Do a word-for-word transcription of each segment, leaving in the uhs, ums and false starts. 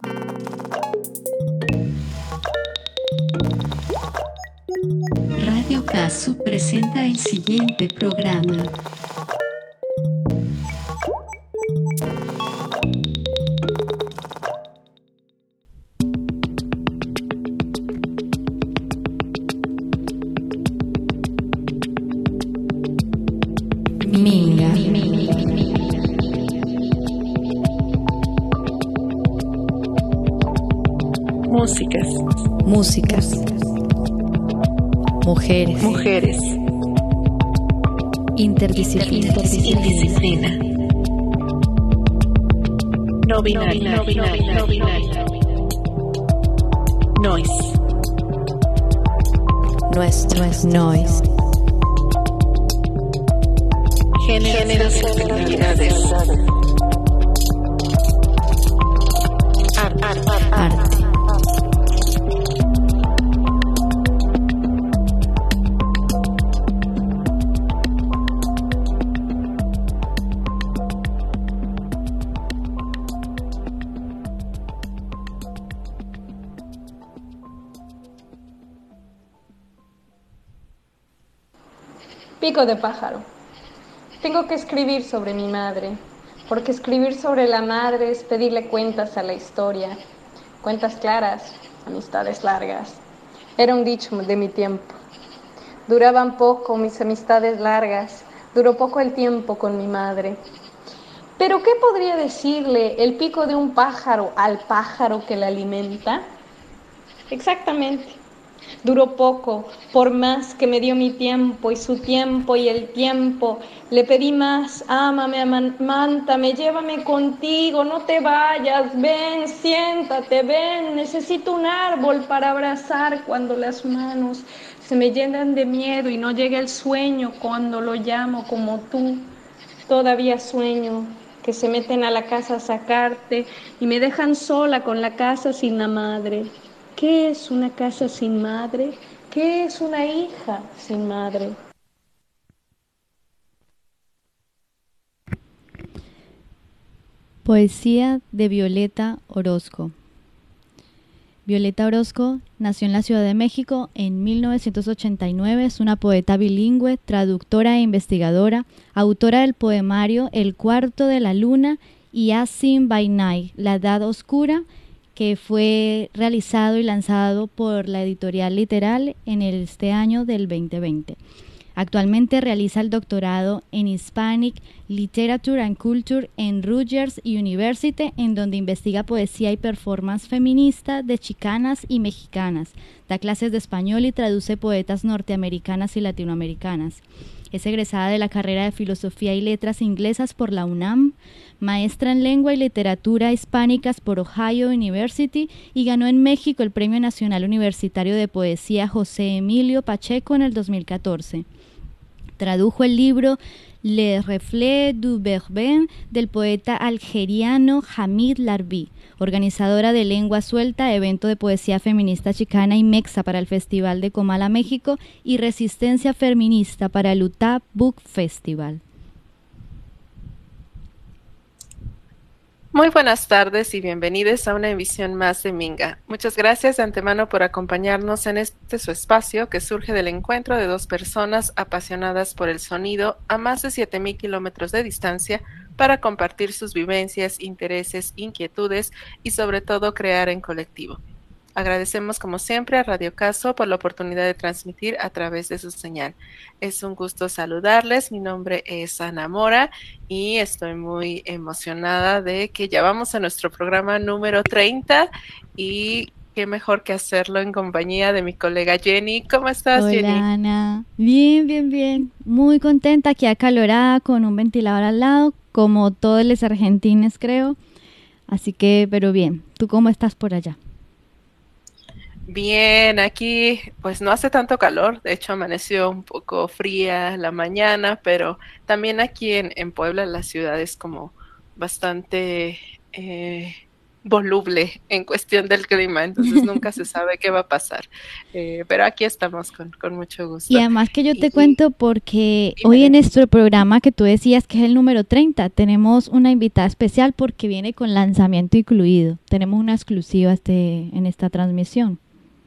Radio Casu presenta el siguiente programa. Minga. Músicas. Músicas. Mujeres. Mujeres. Interdisciplina. Interdisciplina. No binario. No binario. No binario. Noise. Nuestro es noise. Géneros y especialidades. Arte. Arte. Pico de pájaro. Tengo que escribir sobre mi madre, porque escribir sobre la madre es pedirle cuentas a la historia, cuentas claras, amistades largas. Era un dicho de mi tiempo. Duraban poco mis amistades largas, duró poco el tiempo con mi madre. Pero ¿qué podría decirle el pico de un pájaro al pájaro que la alimenta? Exactamente. Duró poco, por más que me dio mi tiempo y su tiempo y el tiempo. Le pedí más, ámame, amántame, llévame contigo, no te vayas, ven, siéntate, ven. Necesito un árbol para abrazar cuando las manos se me llenan de miedo y no llega el sueño cuando lo llamo como tú. Todavía sueño que se meten a la casa a sacarte y me dejan sola con la casa sin la madre. ¿Qué es una casa sin madre? ¿Qué es una hija sin madre? Poesía de Violeta Orozco. Violeta Orozco nació en la Ciudad de México en mil novecientos ochenta y nueve. Es una poeta bilingüe, traductora e investigadora, autora del poemario El cuarto de la luna y As Seen by Night, La Edad Oscura, que fue realizado y lanzado por la editorial Literal en este año del veinte veinte. Actualmente realiza el doctorado en Hispanic Literature and Culture en Rutgers University, en donde investiga poesía y performance feminista de chicanas y mexicanas. Da clases de español y traduce poetas norteamericanas y latinoamericanas. Es egresada de la carrera de Filosofía y Letras Inglesas por la UNAM, maestra en Lengua y Literatura Hispánicas por Ohio University y ganó en México el Premio Nacional Universitario de Poesía José Emilio Pacheco en el dos mil catorce. Tradujo el libro Le Reflet du Verben del poeta algeriano Hamid Larbi, organizadora de Lengua Suelta, evento de poesía feminista chicana y mexa para el Festival de Comala, México, y Resistencia Feminista para el Utah Book Festival. Muy buenas tardes y bienvenidos a una emisión más de Minga. Muchas gracias de antemano por acompañarnos en este su espacio que surge del encuentro de dos personas apasionadas por el sonido a más de siete mil kilómetros de distancia para compartir sus vivencias, intereses, inquietudes y sobre todo crear en colectivo. Agradecemos como siempre a Radio Caso por la oportunidad de transmitir a través de su señal. Es un gusto saludarles, mi nombre es Ana Mora y estoy muy emocionada de que ya vamos a nuestro programa número treinta y qué mejor que hacerlo en compañía de mi colega Jenny. ¿Cómo estás, Hola, Jenny? Hola, Ana. Bien, bien, bien. Muy contenta, aquí acalorada con un ventilador al lado, como todos los argentinos, creo. Así que, pero bien. ¿Tú cómo estás por allá? Bien, aquí pues no hace tanto calor, de hecho amaneció un poco fría la mañana, pero también aquí en, en Puebla la ciudad es como bastante, eh, voluble en cuestión del clima, entonces nunca se sabe qué va a pasar. Eh, pero aquí estamos con, con mucho gusto. Y además que yo te y, cuento porque dime, hoy en dime. nuestro programa que tú decías que es el número treinta, tenemos una invitada especial porque viene con lanzamiento incluido. Tenemos una exclusiva este, en esta transmisión.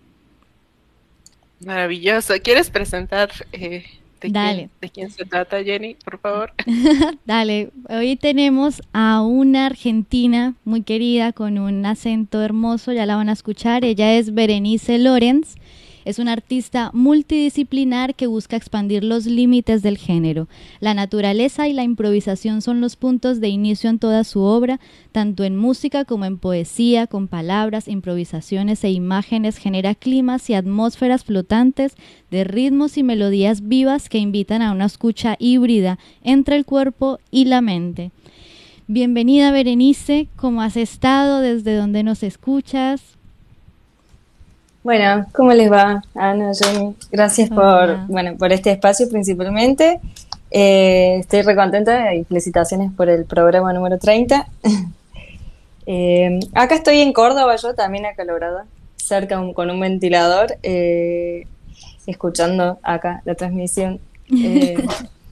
Maravilloso. ¿Quieres presentar eh, de, Dale. quién, de quién se trata, Jenny, por favor? Dale, hoy tenemos a una argentina muy querida con un acento hermoso, ya la van a escuchar. Ella es Berenice Lorenz. Es una artista multidisciplinar que busca expandir los límites del género. La naturaleza y la improvisación son los puntos de inicio en toda su obra, tanto en música como en poesía, con palabras, improvisaciones e imágenes. Genera climas y atmósferas flotantes de ritmos y melodías vivas que invitan a una escucha híbrida entre el cuerpo y la mente. Bienvenida, Berenice, ¿cómo has estado? ¿Desde dónde nos escuchas? Bueno, ¿cómo les va, Ana, Jenny? Gracias Hola. por, bueno, por este espacio principalmente. Eh, estoy recontenta y felicitaciones por el programa número treinta. eh, acá estoy en Córdoba, yo también acalorada, cerca un, con un ventilador, eh, escuchando acá la transmisión. Eh,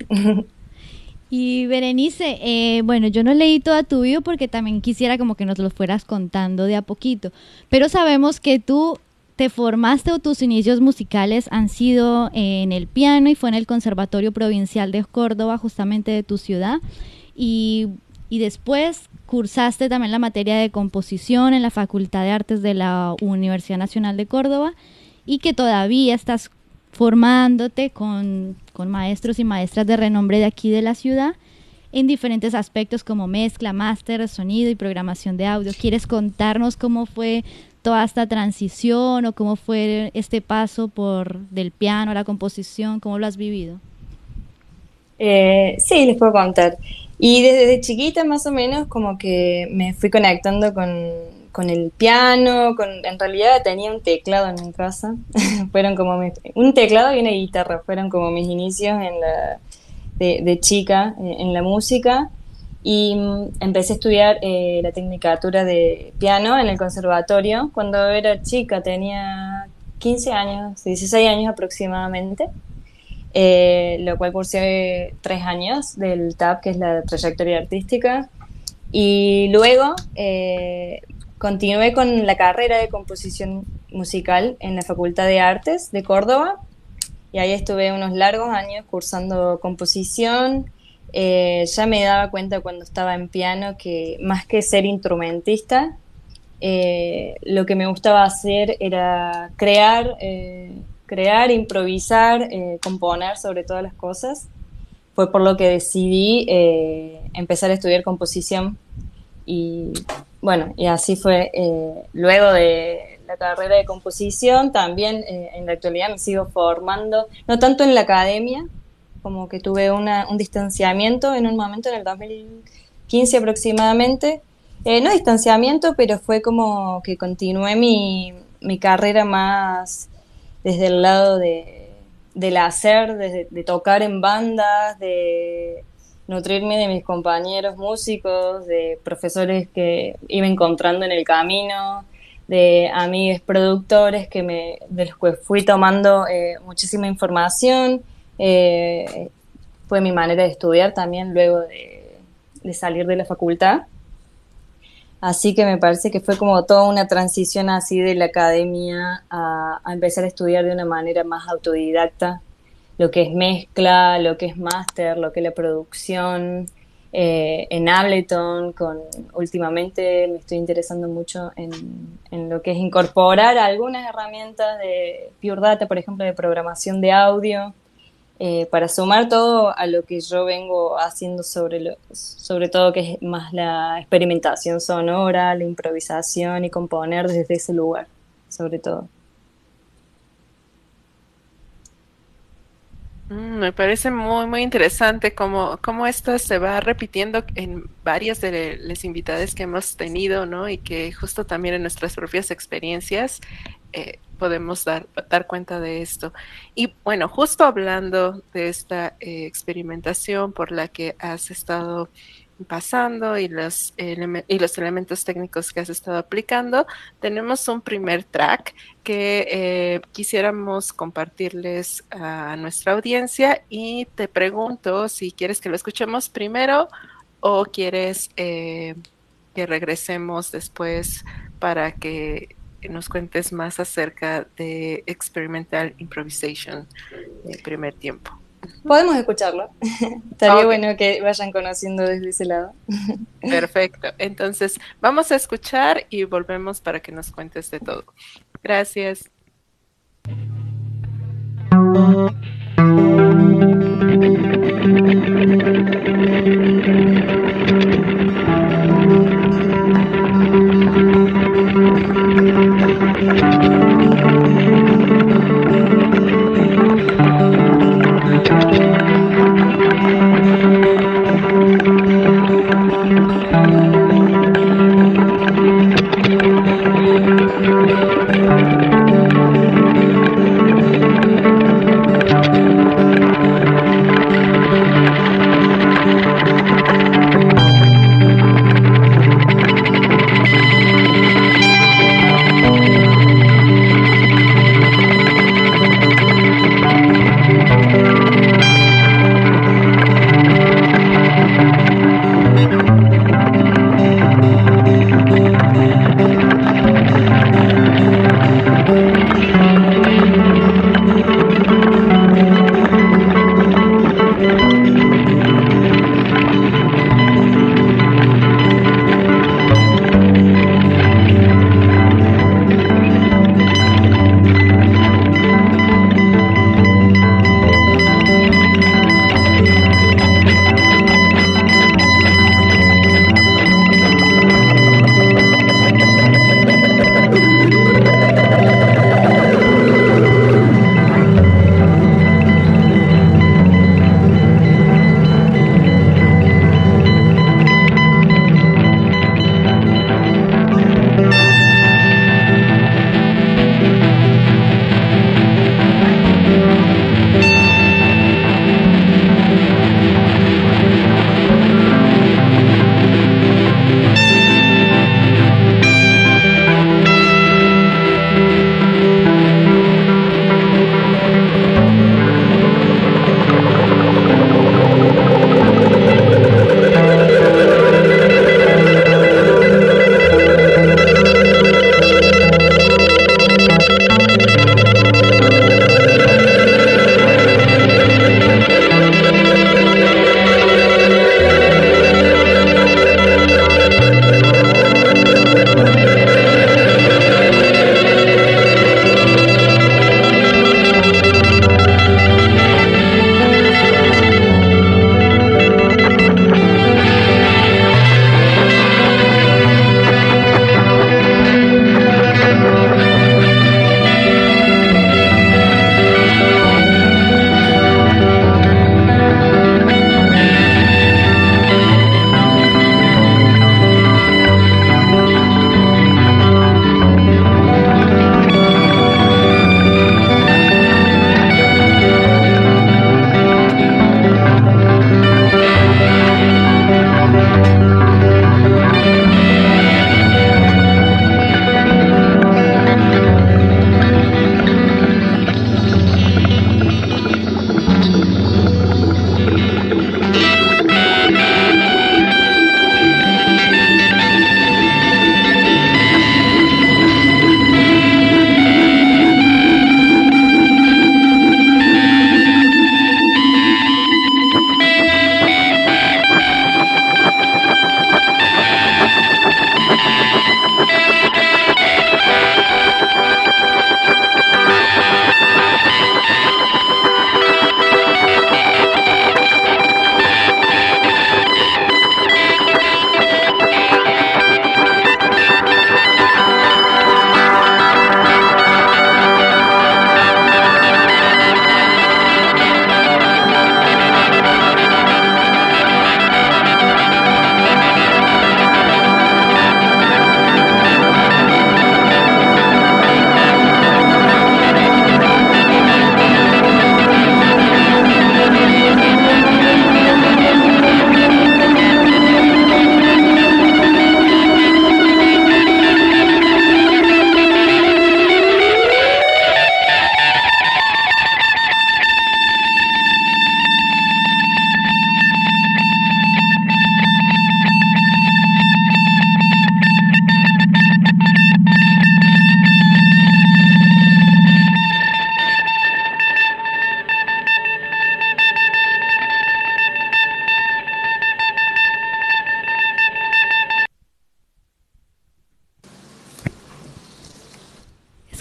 Y Berenice, eh, bueno, yo no leí toda tu bio porque también quisiera como que nos lo fueras contando de a poquito, pero sabemos que tú te formaste o tus inicios musicales han sido en el piano y fue en el Conservatorio Provincial de Córdoba, justamente de tu ciudad, y, y después cursaste también la materia de composición en la Facultad de Artes de la Universidad Nacional de Córdoba y que todavía estás formándote con, con maestros y maestras de renombre de aquí de la ciudad en diferentes aspectos como mezcla, máster, sonido y programación de audio. ¿Quieres contarnos cómo fue toda esta transición o cómo fue este paso por del piano a la composición? ¿Cómo lo has vivido? Eh, sí, les puedo contar. Y desde chiquita más o menos como que me fui conectando con, con el piano, con, en realidad tenía un teclado en mi casa, fueron como mis, un teclado y una guitarra, fueron como mis inicios en la, de, de chica en, en la música. Y mm, empecé a estudiar eh, la tecnicatura de piano en el conservatorio cuando era chica, tenía quince años, dieciséis años aproximadamente. Eh, lo cual cursé tres años del T A P, que es la trayectoria artística, y luego eh, continué con la carrera de composición musical en la Facultad de Artes de Córdoba, y ahí estuve unos largos años cursando composición. Eh, ya me daba cuenta cuando estaba en piano que más que ser instrumentista, eh, lo que me gustaba hacer era crear eh, crear, improvisar, eh, componer sobre todas las cosas. Fue por lo que decidí eh, empezar a estudiar composición y bueno, y así fue. Eh, luego de la carrera de composición también eh, en la actualidad me sigo formando, no tanto en la academia, como que tuve una, un distanciamiento en un momento en el dos mil quince aproximadamente, eh, no distanciamiento, pero fue como que continué mi, mi carrera más desde el lado de, del hacer, de, de tocar en bandas, de nutrirme de mis compañeros músicos, de profesores que iba encontrando en el camino, de amigos productores que me, de los que fui tomando eh, muchísima información. Eh, fue mi manera de estudiar también luego de, de salir de la facultad. Así que me parece que fue como toda una transición así de la academia a, a empezar a estudiar de una manera más autodidacta, lo que es mezcla, lo que es máster, lo que es la producción, eh, en Ableton. Con, últimamente me estoy interesando mucho en, en lo que es incorporar algunas herramientas de Pure Data, por ejemplo, de programación de audio, Eh, para sumar todo a lo que yo vengo haciendo sobre, lo, sobre todo que es más la experimentación sonora, la improvisación y componer desde ese lugar, sobre todo. Mm, me parece muy, muy interesante cómo, cómo esto se va repitiendo en varias de las invitadas que hemos tenido, ¿no? Y que justo también en nuestras propias experiencias eh, podemos dar, dar cuenta de esto. Y bueno, justo hablando de esta eh, experimentación por la que has estado pasando y los, eleme- y los elementos técnicos que has estado aplicando, tenemos un primer track que eh, quisiéramos compartirles a nuestra audiencia y te pregunto si quieres que lo escuchemos primero o quieres eh, que regresemos después para que nos cuentes más acerca de Experimental Improvisation el primer tiempo. Podemos escucharlo. Estaría Ok. bueno que vayan conociendo desde ese lado. Perfecto. Entonces, vamos a escuchar y volvemos para que nos cuentes de todo. Gracias.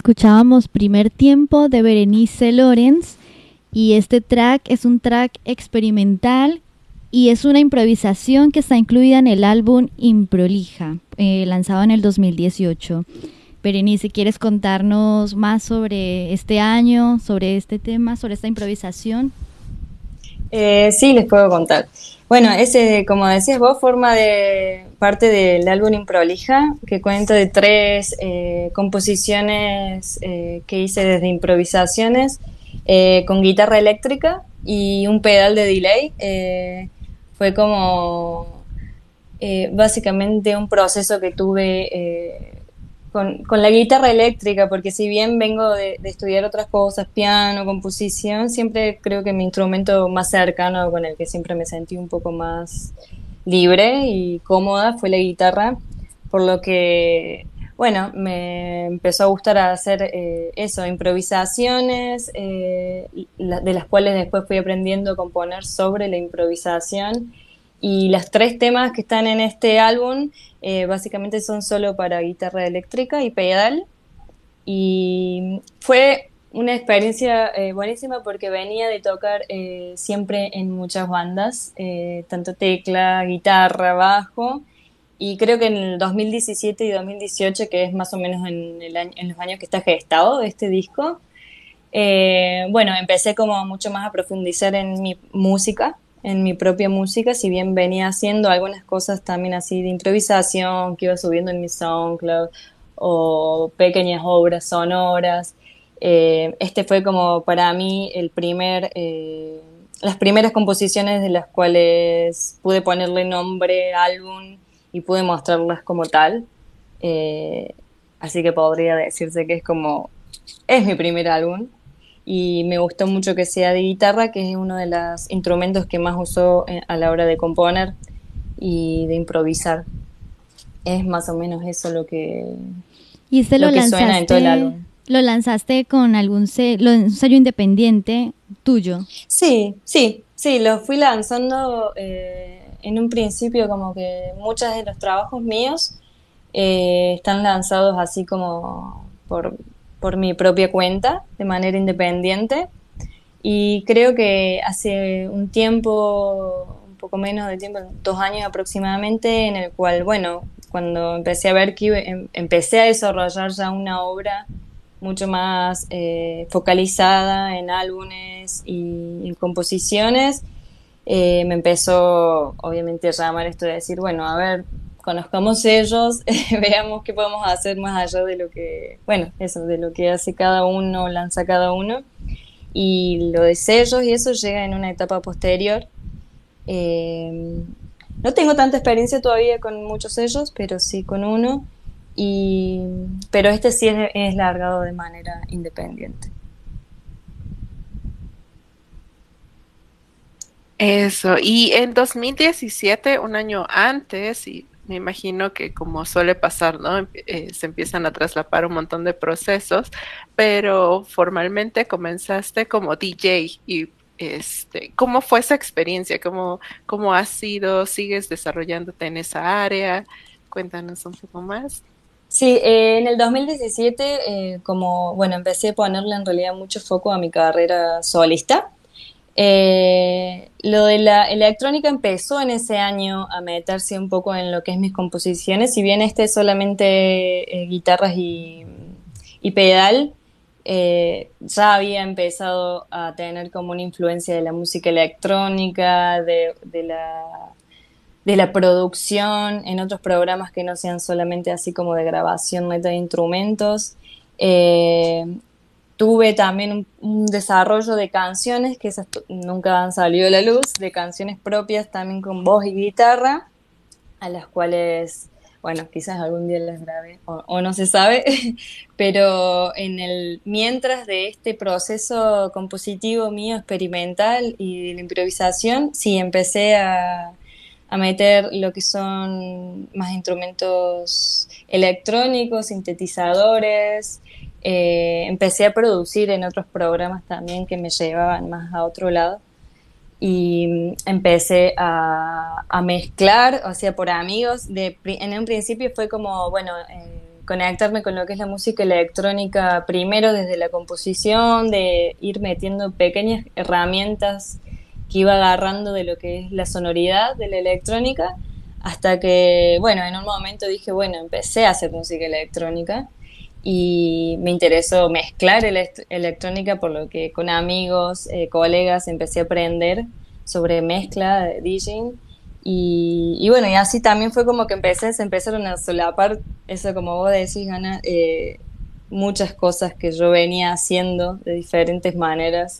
escuchábamos Primer Tiempo de Berenice Lorenz y este track es un track experimental y es una improvisación que está incluida en el álbum Improlija, eh, lanzado en el dos mil dieciocho. Berenice, ¿quieres contarnos más sobre este año, sobre este tema, sobre esta improvisación? Eh, sí, les puedo contar. Bueno, ese, como decías vos, forma de parte del álbum Improlija, que cuenta de tres eh, composiciones eh, que hice desde improvisaciones, eh, con guitarra eléctrica y un pedal de delay. Eh, fue como eh, básicamente un proceso que tuve eh, con, con la guitarra eléctrica, porque si bien vengo de, de estudiar otras cosas, piano, composición, siempre creo que mi instrumento más cercano, con el que siempre me sentí un poco más libre y cómoda, fue la guitarra, por lo que, bueno, me empezó a gustar hacer eh, eso, improvisaciones, eh, la, de las cuales después fui aprendiendo a componer sobre la improvisación. Y los tres temas que están en este álbum eh, básicamente son solo para guitarra eléctrica y pedal. Y fue una experiencia eh, buenísima porque venía de tocar eh, siempre en muchas bandas, eh, tanto tecla, guitarra, bajo. Y creo que en el dos mil diecisiete y dos mil dieciocho, que es más o menos en, el año, en los años que está gestado este disco, eh, bueno, empecé como mucho más a profundizar en mi música, en mi propia música, si bien venía haciendo algunas cosas también así de improvisación que iba subiendo en mi SoundCloud o pequeñas obras sonoras. Eh, este fue como para mí el primer, eh, las primeras composiciones de las cuales pude ponerle nombre, álbum, y pude mostrarlas como tal. Eh, así que podría decirse que es como, es mi primer álbum. Y me gustó mucho que sea de guitarra, que es uno de los instrumentos que más uso a la hora de componer y de improvisar. Es más o menos eso lo que, ¿Y este lo lo que lanzaste, suena en todo el álbum. lo lanzaste con algún sello, un sello independiente tuyo? Sí, sí, sí, lo fui lanzando eh, en un principio, como que muchos de los trabajos míos eh, están lanzados así como por... por mi propia cuenta, de manera independiente, y creo que hace un tiempo, un poco menos de tiempo, dos años aproximadamente, en el cual, bueno, cuando empecé a ver que iba, em, empecé a desarrollar ya una obra mucho más eh, focalizada en álbumes y, y composiciones, eh, me empezó obviamente a llamar esto de decir, bueno, a ver, conozcamos ellos, veamos qué podemos hacer más allá de lo que, bueno, eso, de lo que hace cada uno, lanza cada uno. Y lo de sellos y eso llega en una etapa posterior. Eh, no tengo tanta experiencia todavía con muchos sellos, pero sí con uno. Y, pero este sí es, es largado de manera independiente. Eso, y en dos mil diecisiete, un año antes, y me imagino que como suele pasar, ¿no? Emp- eh, se empiezan a traslapar un montón de procesos, pero formalmente comenzaste como D J y este, ¿cómo fue esa experiencia? ¿Cómo, cómo has sido? ¿Sigues desarrollándote en esa área? Cuéntanos un poco más. Sí, eh, en el dos mil diecisiete, eh, como, bueno, empecé a ponerle en realidad mucho foco a mi carrera solista. Eh, lo de la electrónica empezó en ese año a meterse un poco en lo que es mis composiciones, si bien este es solamente eh, guitarras y, y pedal, eh, ya había empezado a tener como una influencia de la música electrónica, de, de la, de la producción en otros programas que no sean solamente así como de grabación neta de instrumentos. Eh, Tuve también un, un desarrollo de canciones que esas t- nunca han salido a la luz, de canciones propias también con voz y guitarra, a las cuales, bueno, quizás algún día las grabé o, o no se sabe, pero en el mientras de este proceso compositivo mío experimental y de la improvisación, sí empecé a, a meter lo que son más instrumentos electrónicos, sintetizadores. Eh, empecé a producir en otros programas también que me llevaban más a otro lado y mm, empecé a, a mezclar, o sea, por amigos. De, pri- en un principio fue como, bueno, eh, conectarme con lo que es la música electrónica, primero desde la composición, de ir metiendo pequeñas herramientas que iba agarrando de lo que es la sonoridad de la electrónica, hasta que, bueno, en un momento dije, bueno, empecé a hacer música electrónica y me interesó mezclar elect- electrónica, por lo que con amigos, eh, colegas, empecé a aprender sobre mezcla de DJing. Y, y bueno, y así también fue como que empecé, se empezaron a solapar, eso como vos decís, Ana, eh, muchas cosas que yo venía haciendo de diferentes maneras.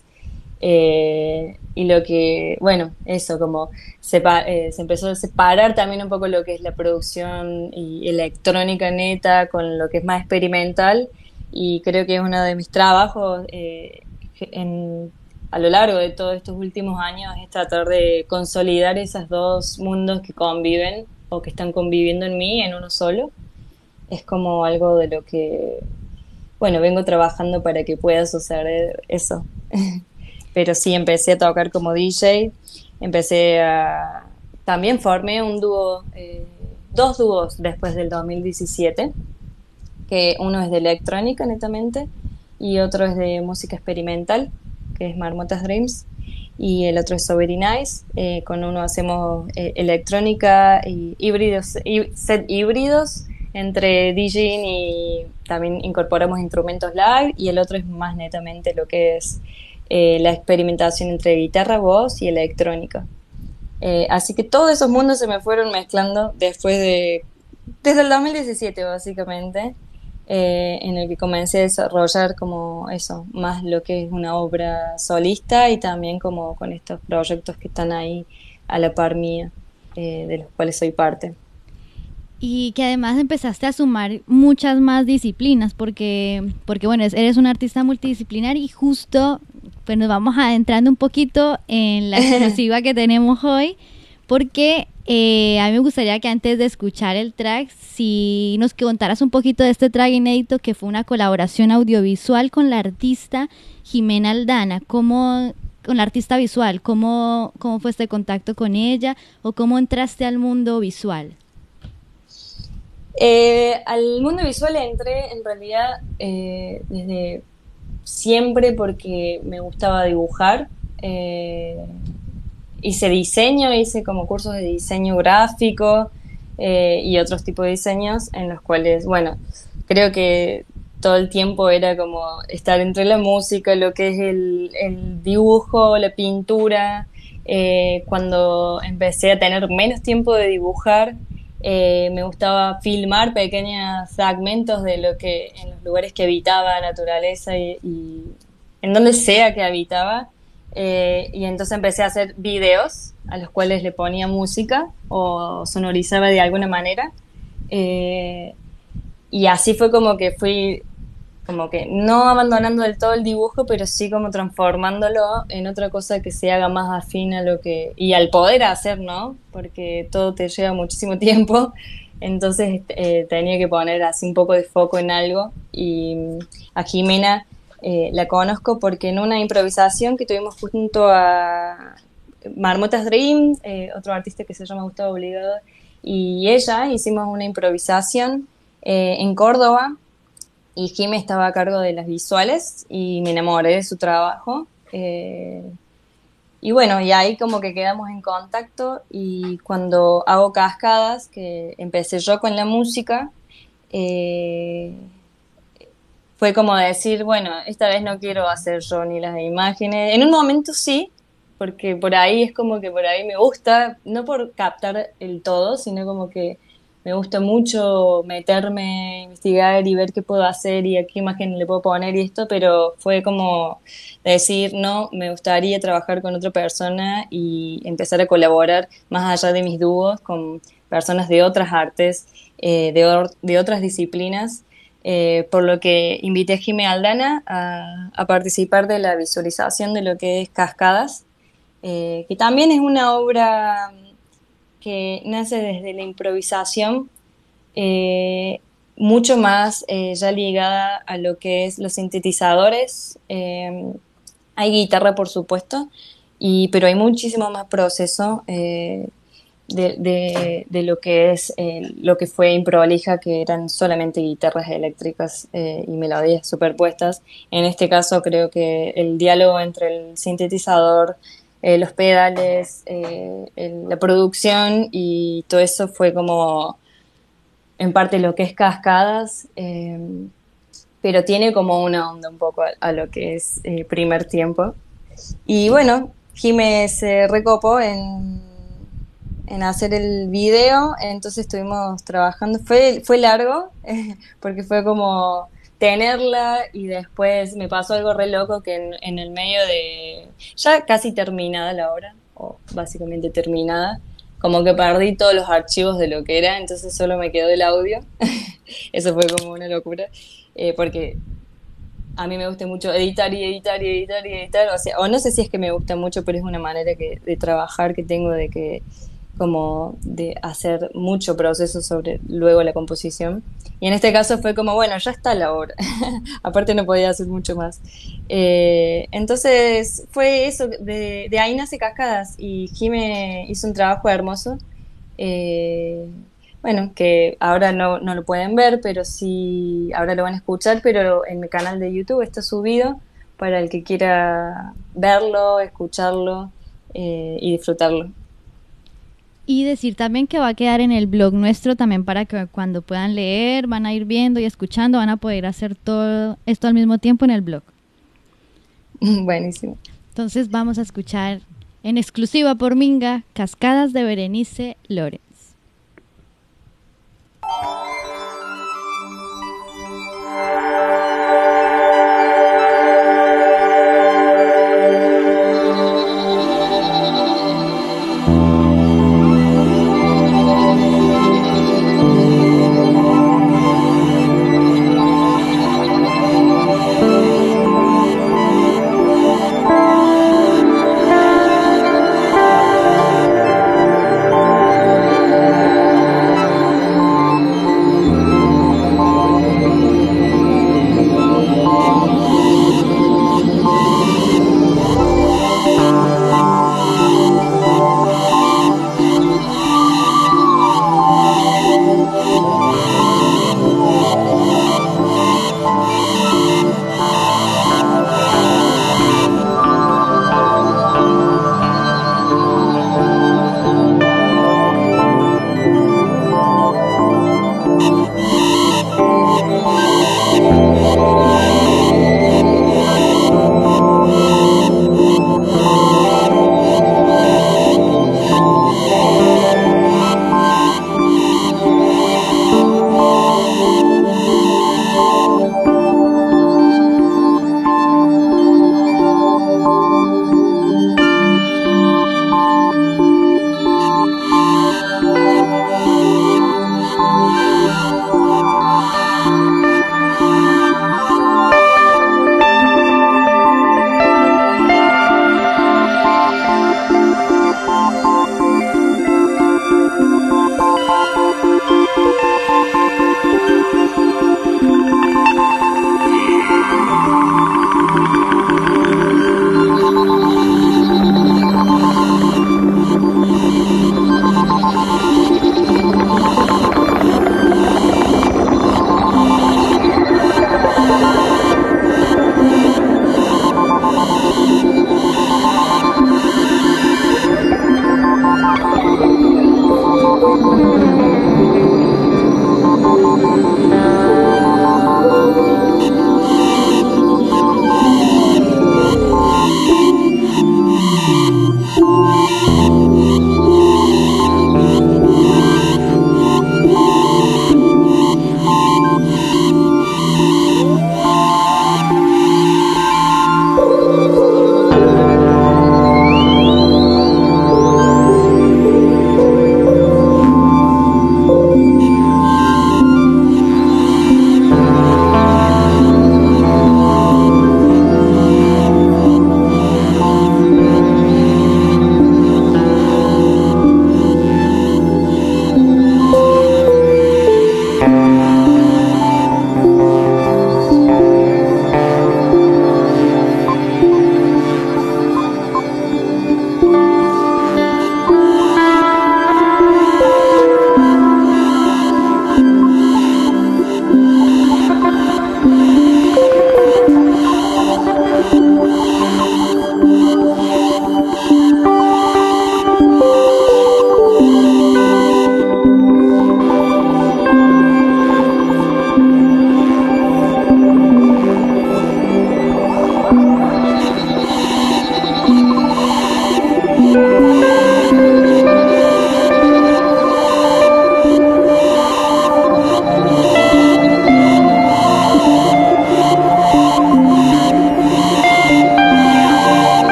Eh, y lo que, bueno, eso, como sepa- eh, se empezó a separar también un poco lo que es la producción y electrónica neta con lo que es más experimental, y creo que es uno de mis trabajos eh, en, a lo largo de todos estos últimos años, es tratar de consolidar esos dos mundos que conviven o que están conviviendo en mí en uno solo. Es como algo de lo que, bueno, vengo trabajando para que pueda suceder eso. Pero sí, empecé a tocar como D J, empecé a... También formé un dúo, eh, dos dúos después del dos mil diecisiete, que uno es de electrónica netamente y otro es de música experimental, que es Marmotas Dreams, y el otro es So Very Nice. Eh, con uno hacemos eh, electrónica y híbridos, hí- set híbridos entre DJing y también incorporamos instrumentos live, y el otro es más netamente lo que es eh, la experimentación entre guitarra, voz y electrónica. Eh, así que todos esos mundos se me fueron mezclando después de, desde el dos mil diecisiete básicamente, eh, en el que comencé a desarrollar como eso, más lo que es una obra solista, y también como con estos proyectos que están ahí a la par mía, eh, de los cuales soy parte. Y que además empezaste a sumar muchas más disciplinas, porque, porque bueno, eres un artista multidisciplinar, y justo pues nos vamos adentrando un poquito en la exclusiva que tenemos hoy, porque eh, a mí me gustaría que antes de escuchar el track, si nos contaras un poquito de este track inédito, que fue una colaboración audiovisual con la artista Jimena Aldana. ¿Cómo, con la artista visual, cómo, cómo fue este contacto con ella, o cómo entraste al mundo visual? Eh, al mundo visual entré en realidad eh, desde siempre, porque me gustaba dibujar. Eh, hice diseño, hice como cursos de diseño gráfico eh, y otros tipos de diseños, en los cuales, bueno, creo que todo el tiempo era como estar entre la música, lo que es el, el dibujo, la pintura. Eh, cuando empecé a tener menos tiempo de dibujar, eh, me gustaba filmar pequeños fragmentos de lo que en los lugares que habitaba, la naturaleza, y, y en donde sea que habitaba. Eh, y entonces empecé a hacer videos a los cuales le ponía música o sonorizaba de alguna manera. Eh, y así fue como que fui, como que no abandonando del todo el dibujo, pero sí como transformándolo en otra cosa que se haga más afín a lo que... Y al poder hacer, ¿no? Porque todo te lleva muchísimo tiempo. Entonces eh, tenía que poner así un poco de foco en algo. Y a Jimena eh, la conozco porque en una improvisación que tuvimos junto a Marmotas Dream, eh, otro artista que se llama Gustavo Obligado, y ella, hicimos una improvisación eh, en Córdoba, y Jimmy estaba a cargo de las visuales, y me enamoré de su trabajo. Eh, y bueno, y ahí como que quedamos en contacto, y cuando hago cascadas, que empecé yo con la música, eh, fue como decir, bueno, esta vez no quiero hacer yo ni las imágenes. En un momento sí, porque por ahí es como que por ahí me gusta, no por captar el todo, sino como que me gusta mucho meterme, investigar y ver qué puedo hacer y a qué imagen le puedo poner y esto, pero fue como decir, no, me gustaría trabajar con otra persona y empezar a colaborar más allá de mis dúos con personas de otras artes, eh, de, or- de otras disciplinas. Eh, por lo que invité a Jimé Aldana a, a participar de la visualización de lo que es Cascadas, eh, que también es una obra que nace desde la improvisación, eh, mucho más eh, ya ligada a lo que es los sintetizadores. Eh, hay guitarra, por supuesto, y, pero hay muchísimo más proceso. Eh, de, de, de lo que es eh, lo que fue Improlija, que eran solamente guitarras eléctricas eh, y melodías superpuestas. En este caso creo que el diálogo entre el sintetizador, eh, los pedales, eh, el- la producción y todo eso fue como en parte lo que es Cascadas, eh, pero tiene como una onda un poco a, a lo que es eh, Primer Tiempo. Y bueno, Jime se recopó en, en hacer el video, entonces estuvimos trabajando. Fue, fue largo, porque fue como tenerla y después me pasó algo re loco que en, en el medio de, ya casi terminada la obra, o básicamente terminada, como que perdí todos los archivos de lo que era, entonces solo me quedó el audio. Eso fue como una locura, eh, porque a mí me gusta mucho editar y editar y editar y editar, o sea, o no sé si es que me gusta mucho, pero es una manera que, de trabajar que tengo, de que como de hacer mucho proceso sobre luego la composición. Y en este caso fue como, bueno, ya está la obra. Aparte no podía hacer mucho más. Eh, entonces fue eso, de, de ahí nace Cascadas y Jime hizo un trabajo hermoso. Eh, bueno, que ahora no, no lo pueden ver, pero sí, ahora lo van a escuchar, pero en mi canal de YouTube está subido para el que quiera verlo, escucharlo eh, y disfrutarlo. Y decir también que va a quedar en el blog nuestro también para que cuando puedan leer, van a ir viendo y escuchando, van a poder hacer todo esto al mismo tiempo en el blog. Buenísimo. Entonces vamos a escuchar en exclusiva por Minga, Cascadas de Berenice Lorenz. Thank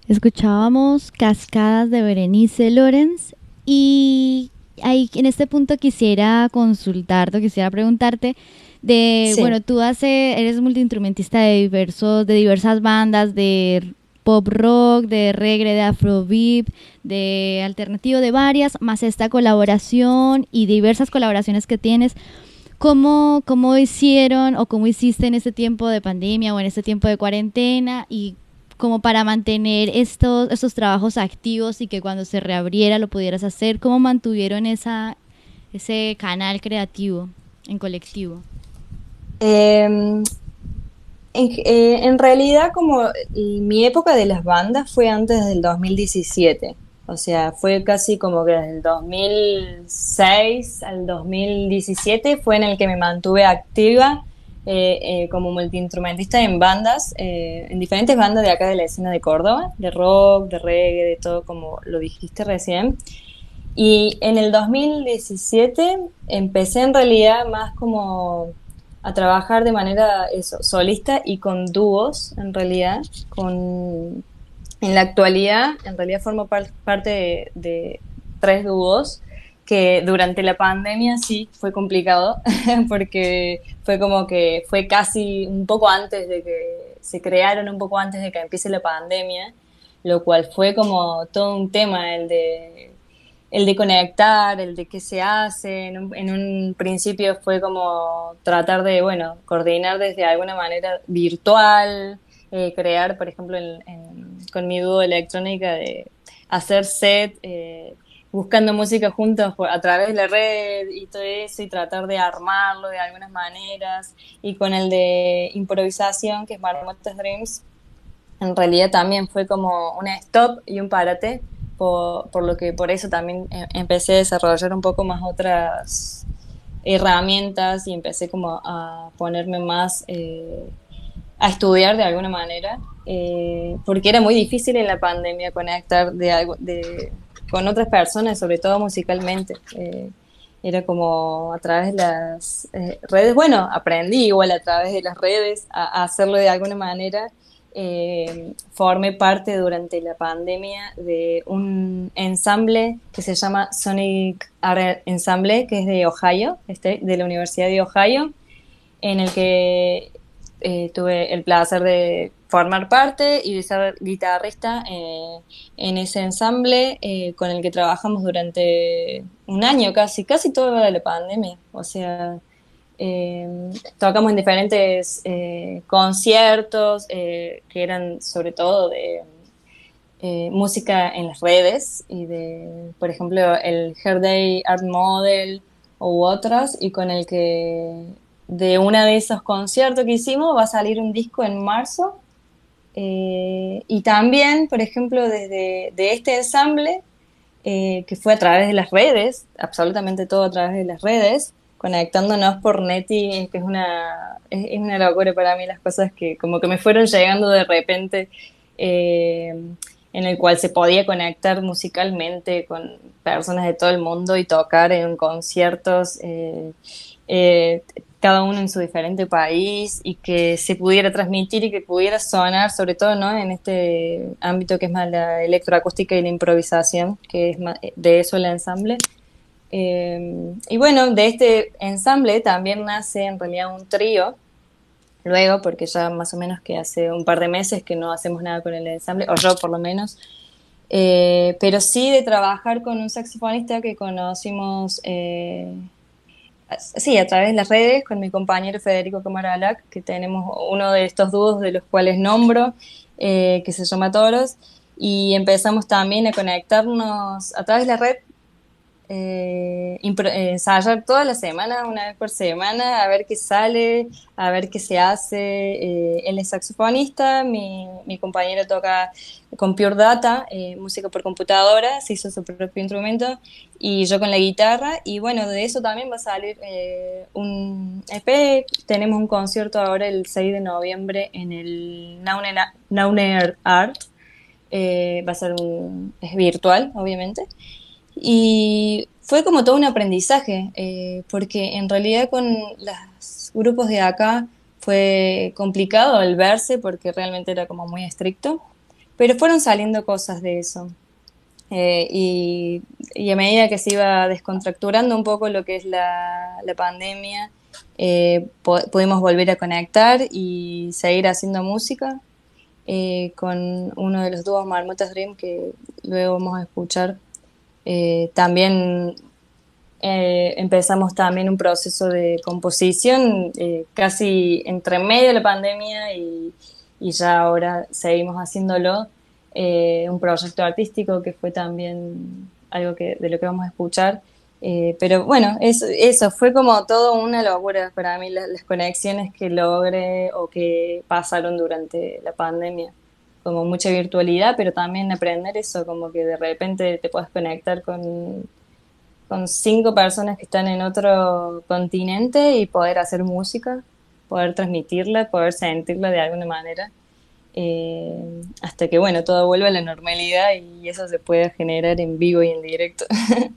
Escuchábamos Cascadas de Berenice Lorenz y ahí en este punto quisiera consultarte, quisiera preguntarte de, sí. Bueno, tú hace, eres multiinstrumentista de diversos, de diversas bandas, de pop rock, de reggae, de afrobeat, de alternativo, de varias, más esta colaboración y diversas colaboraciones que tienes. ¿Cómo, cómo hicieron o cómo hiciste en este tiempo de pandemia o en este tiempo de cuarentena y como para mantener estos, estos trabajos activos y que cuando se reabriera lo pudieras hacer? ¿Cómo mantuvieron esa, ese canal creativo en colectivo? Eh, en, eh, en realidad, como mi época de las bandas fue antes del dos mil diecisiete. O sea, fue casi como que desde el dos mil seis al dos mil diecisiete fue en el que me mantuve activa eh, eh, como multiinstrumentista en bandas, eh, en diferentes bandas de acá de la escena de Córdoba, de rock, de reggae, de todo, como lo dijiste recién. Y en el dos mil diecisiete empecé en realidad más como a trabajar de manera eso, solista y con dúos, en realidad, con... En la actualidad, en realidad formo par- parte de, de tres dúos que durante la pandemia sí fue complicado porque fue como que fue casi un poco antes de que se crearon, un poco antes de que empiece la pandemia, lo cual fue como todo un tema el de el de conectar, el de qué se hace. En un, en un principio fue como tratar de, bueno, coordinar desde alguna manera virtual, eh, crear, por ejemplo, en, en, con mi dúo electrónica, de hacer set, eh, buscando música juntos a través de la red y todo eso, y tratar de armarlo de algunas maneras. Y con el de improvisación, que es Marmotas Dreams, en realidad también fue como un stop y un parate, por, por lo que por eso también empecé a desarrollar un poco más otras herramientas y empecé como a ponerme más eh, a estudiar de alguna manera, eh, porque era muy difícil en la pandemia conectar de algo, de, con otras personas, sobre todo musicalmente. Eh, era como a través de las eh, redes, bueno, aprendí igual a través de las redes a, a hacerlo de alguna manera. Eh, formé parte durante la pandemia de un ensamble que se llama Sonic Art Ensemble, que es de Ohio, este, de la Universidad de Ohio, en el que eh, tuve el placer de formar parte y de ser guitarrista eh, en ese ensamble eh, con el que trabajamos durante un año casi, casi toda la pandemia. O sea, Eh, tocamos en diferentes eh, conciertos eh, que eran sobre todo de eh, música en las redes y de, por ejemplo, el Hair Day Art Model u otros, y con el que de uno de esos conciertos que hicimos va a salir un disco en marzo. Eh, y también, por ejemplo, desde de este ensamble eh, que fue a través de las redes, absolutamente todo a través de las redes, conectándonos por Neti, que es una, es, es una locura para mí las cosas que como que me fueron llegando de repente, eh, en el cual se podía conectar musicalmente con personas de todo el mundo y tocar en conciertos, eh, eh, cada uno en su diferente país, y que se pudiera transmitir y que pudiera sonar, sobre todo, ¿no?, en este ámbito que es más la electroacústica y la improvisación, que es más de eso el ensamble. Eh, y bueno, de este ensamble también nace en realidad un trío, luego, porque ya más o menos que hace un par de meses que no hacemos nada con el ensamble, o yo por lo menos, eh, pero sí de trabajar con un saxofonista que conocimos, eh, sí, a través de las redes, con mi compañero Federico Camaralac, que tenemos uno de estos dúos de los cuales nombro, eh, que se llama Toros, y empezamos también a conectarnos a través de la red. Eh, impro- eh, ensayar toda la semana, una vez por semana, a ver qué sale, a ver qué se hace. Eh, él es saxofonista, mi, mi compañero toca con Pure Data, eh, música por computadora, se hizo su propio instrumento, y yo con la guitarra, y bueno, de eso también va a salir eh, un E P. Tenemos un concierto ahora el seis de noviembre en el Nauner Art, eh, va a ser un, es virtual, obviamente. Y fue como todo un aprendizaje, eh, porque en realidad con los grupos de acá fue complicado el verse, porque realmente era como muy estricto, pero fueron saliendo cosas de eso. Eh, y, y a medida que se iba descontracturando un poco lo que es la, la pandemia, eh, po- pudimos volver a conectar y seguir haciendo música eh, con uno de los dúos Marmotas Dream que luego vamos a escuchar. Eh, también eh, empezamos también un proceso de composición eh, casi entre medio de la pandemia y, y ya ahora seguimos haciéndolo. Eh, un proyecto artístico que fue también algo que, de lo que vamos a escuchar. Eh, pero bueno, eso, eso fue como todo una locura para mí, las, las conexiones que logré o que pasaron durante la pandemia. Como mucha virtualidad, pero también aprender eso, como que de repente te puedes conectar con, con cinco personas que están en otro continente y poder hacer música, poder transmitirla, poder sentirla de alguna manera. Eh, hasta que, bueno, todo vuelva a la normalidad y eso se pueda generar en vivo y en directo.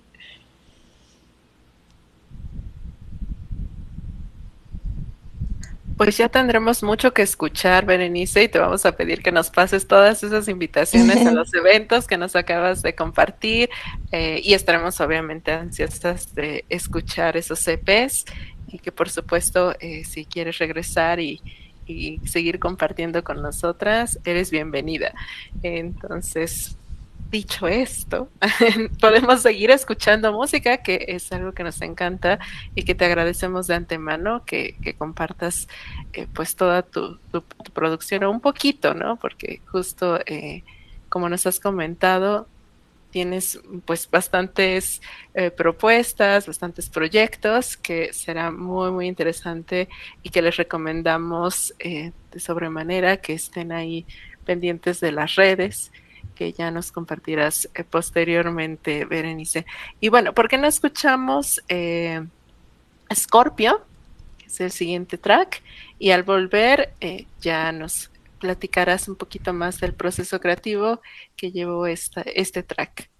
Pues ya tendremos mucho que escuchar, Berenice, y te vamos a pedir que nos pases todas esas invitaciones a los eventos que nos acabas de compartir, eh, y estaremos obviamente ansiosas de escuchar esos E Pes y que por supuesto eh, si quieres regresar y, y seguir compartiendo con nosotras, eres bienvenida. Entonces, dicho esto, podemos seguir escuchando música, que es algo que nos encanta y que te agradecemos de antemano que, que compartas eh, pues toda tu, tu, tu, producción o un poquito, ¿no? Porque justo eh, como nos has comentado, tienes pues bastantes eh, propuestas, bastantes proyectos que será muy muy interesante y que les recomendamos eh, de sobremanera que estén ahí pendientes de las redes que ya nos compartirás eh, posteriormente, Berenice. Y bueno, ¿por qué no escuchamos eh, Scorpio, que es el siguiente track? Y al volver eh, ya nos platicarás un poquito más del proceso creativo que llevó esta, este track.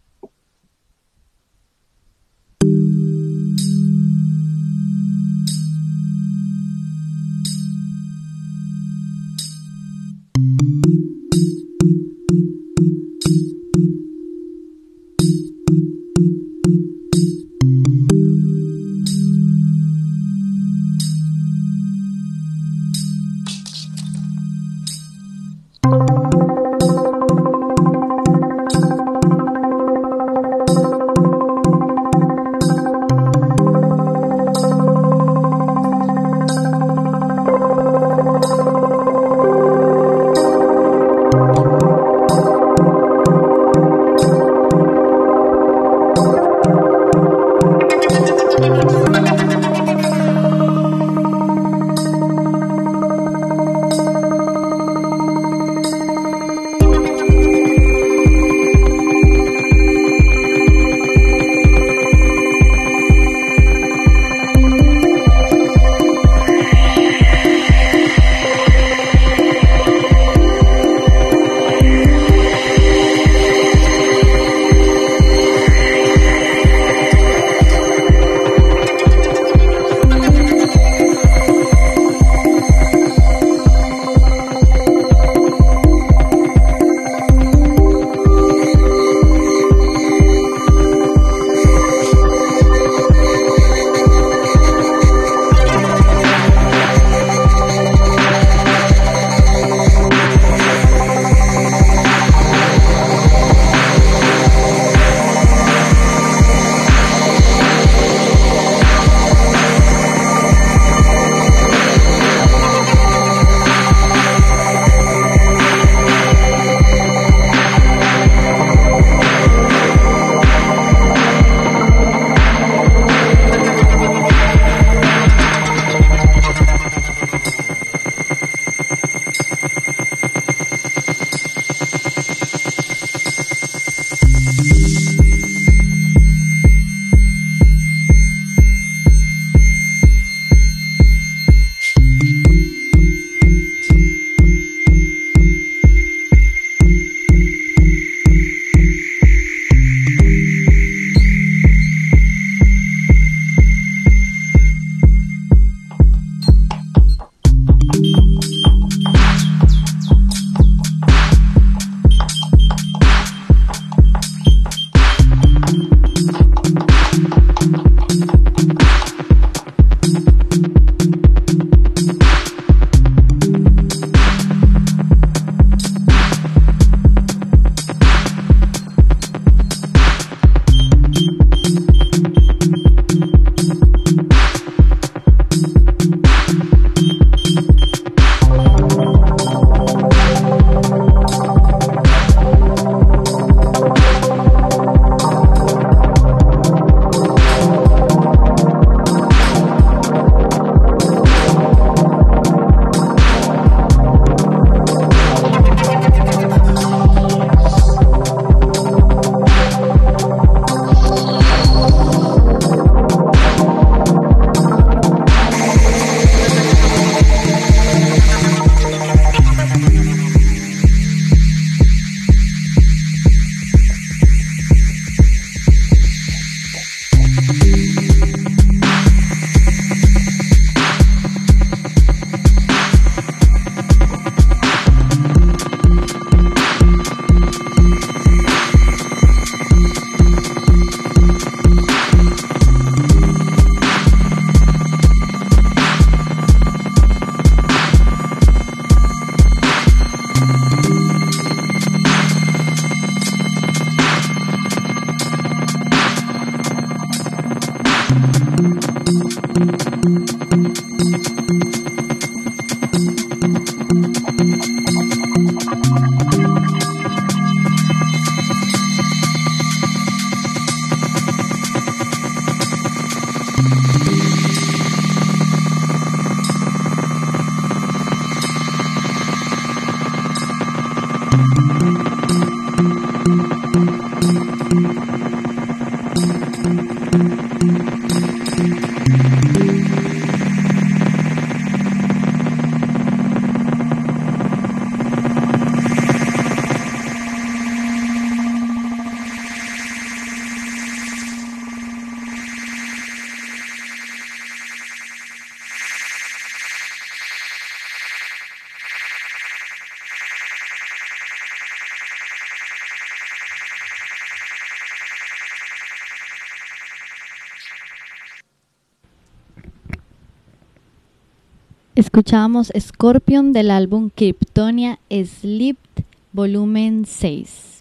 Escuchábamos Scorpion del álbum Kryptonia Slipped volumen seis.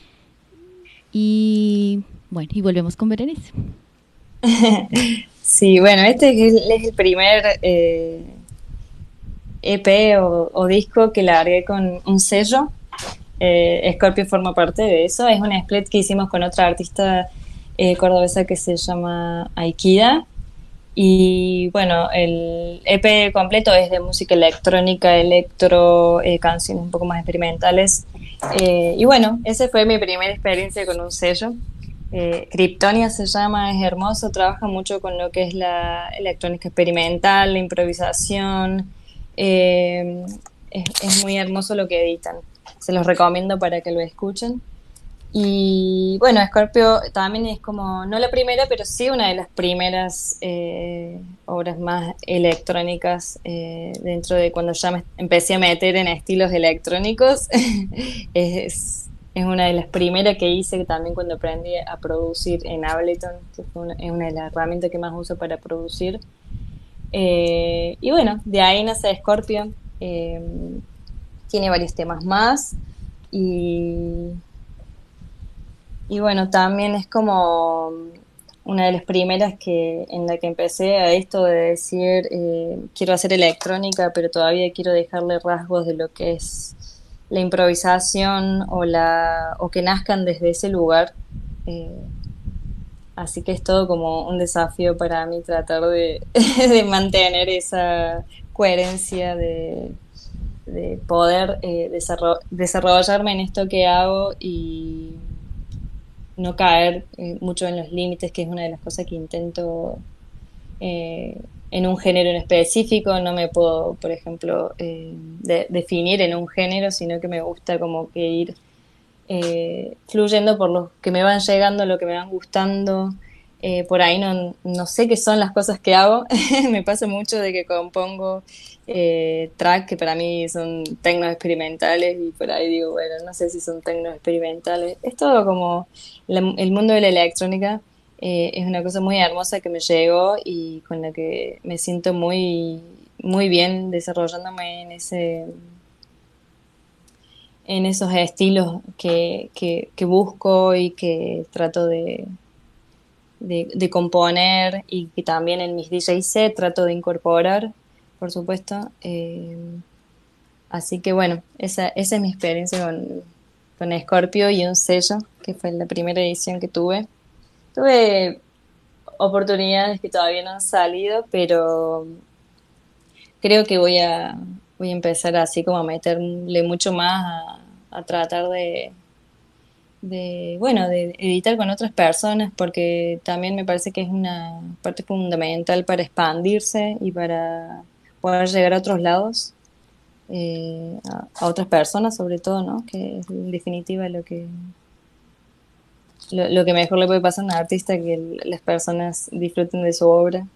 Y bueno, y volvemos con Berenice. Sí, bueno, este es el, es el primer eh, E P o, o disco que largué con un sello. Eh, Scorpio forma parte de eso. Es una split que hicimos con otra artista eh, cordobesa que se llama Aikida. Y bueno, el E P completo es de música electrónica, electro, eh, canciones un poco más experimentales. Eh, y bueno, esa fue mi primera experiencia con un sello. Eh, Kryptonia se llama, es hermoso, trabaja mucho con lo que es la electrónica experimental, la improvisación. Eh, es, es muy hermoso lo que editan. Se los recomiendo para que lo escuchen. Y bueno, Scorpio también es como, no la primera, pero sí una de las primeras eh, obras más electrónicas eh, dentro de cuando ya me empecé a meter en estilos electrónicos. es, es una de las primeras que hice también cuando aprendí a producir en Ableton, que fue una, es una de las herramientas que más uso para producir. Eh, y bueno, de ahí nace Scorpio. Eh, tiene varios temas más y... Y bueno, también es como una de las primeras que en la que empecé a esto de decir, eh, quiero hacer electrónica, pero todavía quiero dejarle rasgos de lo que es la improvisación o, la, o que nazcan desde ese lugar. Eh, así que es todo como un desafío para mí tratar de, de mantener esa coherencia de, de poder eh, desarro- desarrollarme en esto que hago y no caer eh, mucho en los límites, que es una de las cosas que intento eh, en un género en específico. No me puedo, por ejemplo, eh, de, definir en un género, sino que me gusta como que ir eh, fluyendo por los que me van llegando, lo que me van gustando. Eh, por ahí no, no sé qué son las cosas que hago. Me pasa mucho de que compongo eh, tracks que para mí son tecnos experimentales y por ahí digo, bueno, no sé si son tecnos experimentales. Es todo como la, el mundo de la electrónica. Eh, es una cosa muy hermosa que me llegó y con la que me siento muy, muy bien desarrollándome en ese en esos estilos que, que, que busco y que trato de, de, de componer y que también en mis D J set trato de incorporar, por supuesto. Eh, así que bueno, esa, esa es mi experiencia con, con Scorpio y un sello, que fue la primera edición que tuve. Tuve oportunidades que todavía no han salido, pero creo que voy a, voy a empezar así como a meterle mucho más a, a tratar de de, bueno, de editar con otras personas, porque también me parece que es una parte fundamental para expandirse y para poder llegar a otros lados, eh, a, a otras personas sobre todo, ¿no? Que es en definitiva lo que lo, lo que mejor le puede pasar a un artista, que el- las personas disfruten de su obra.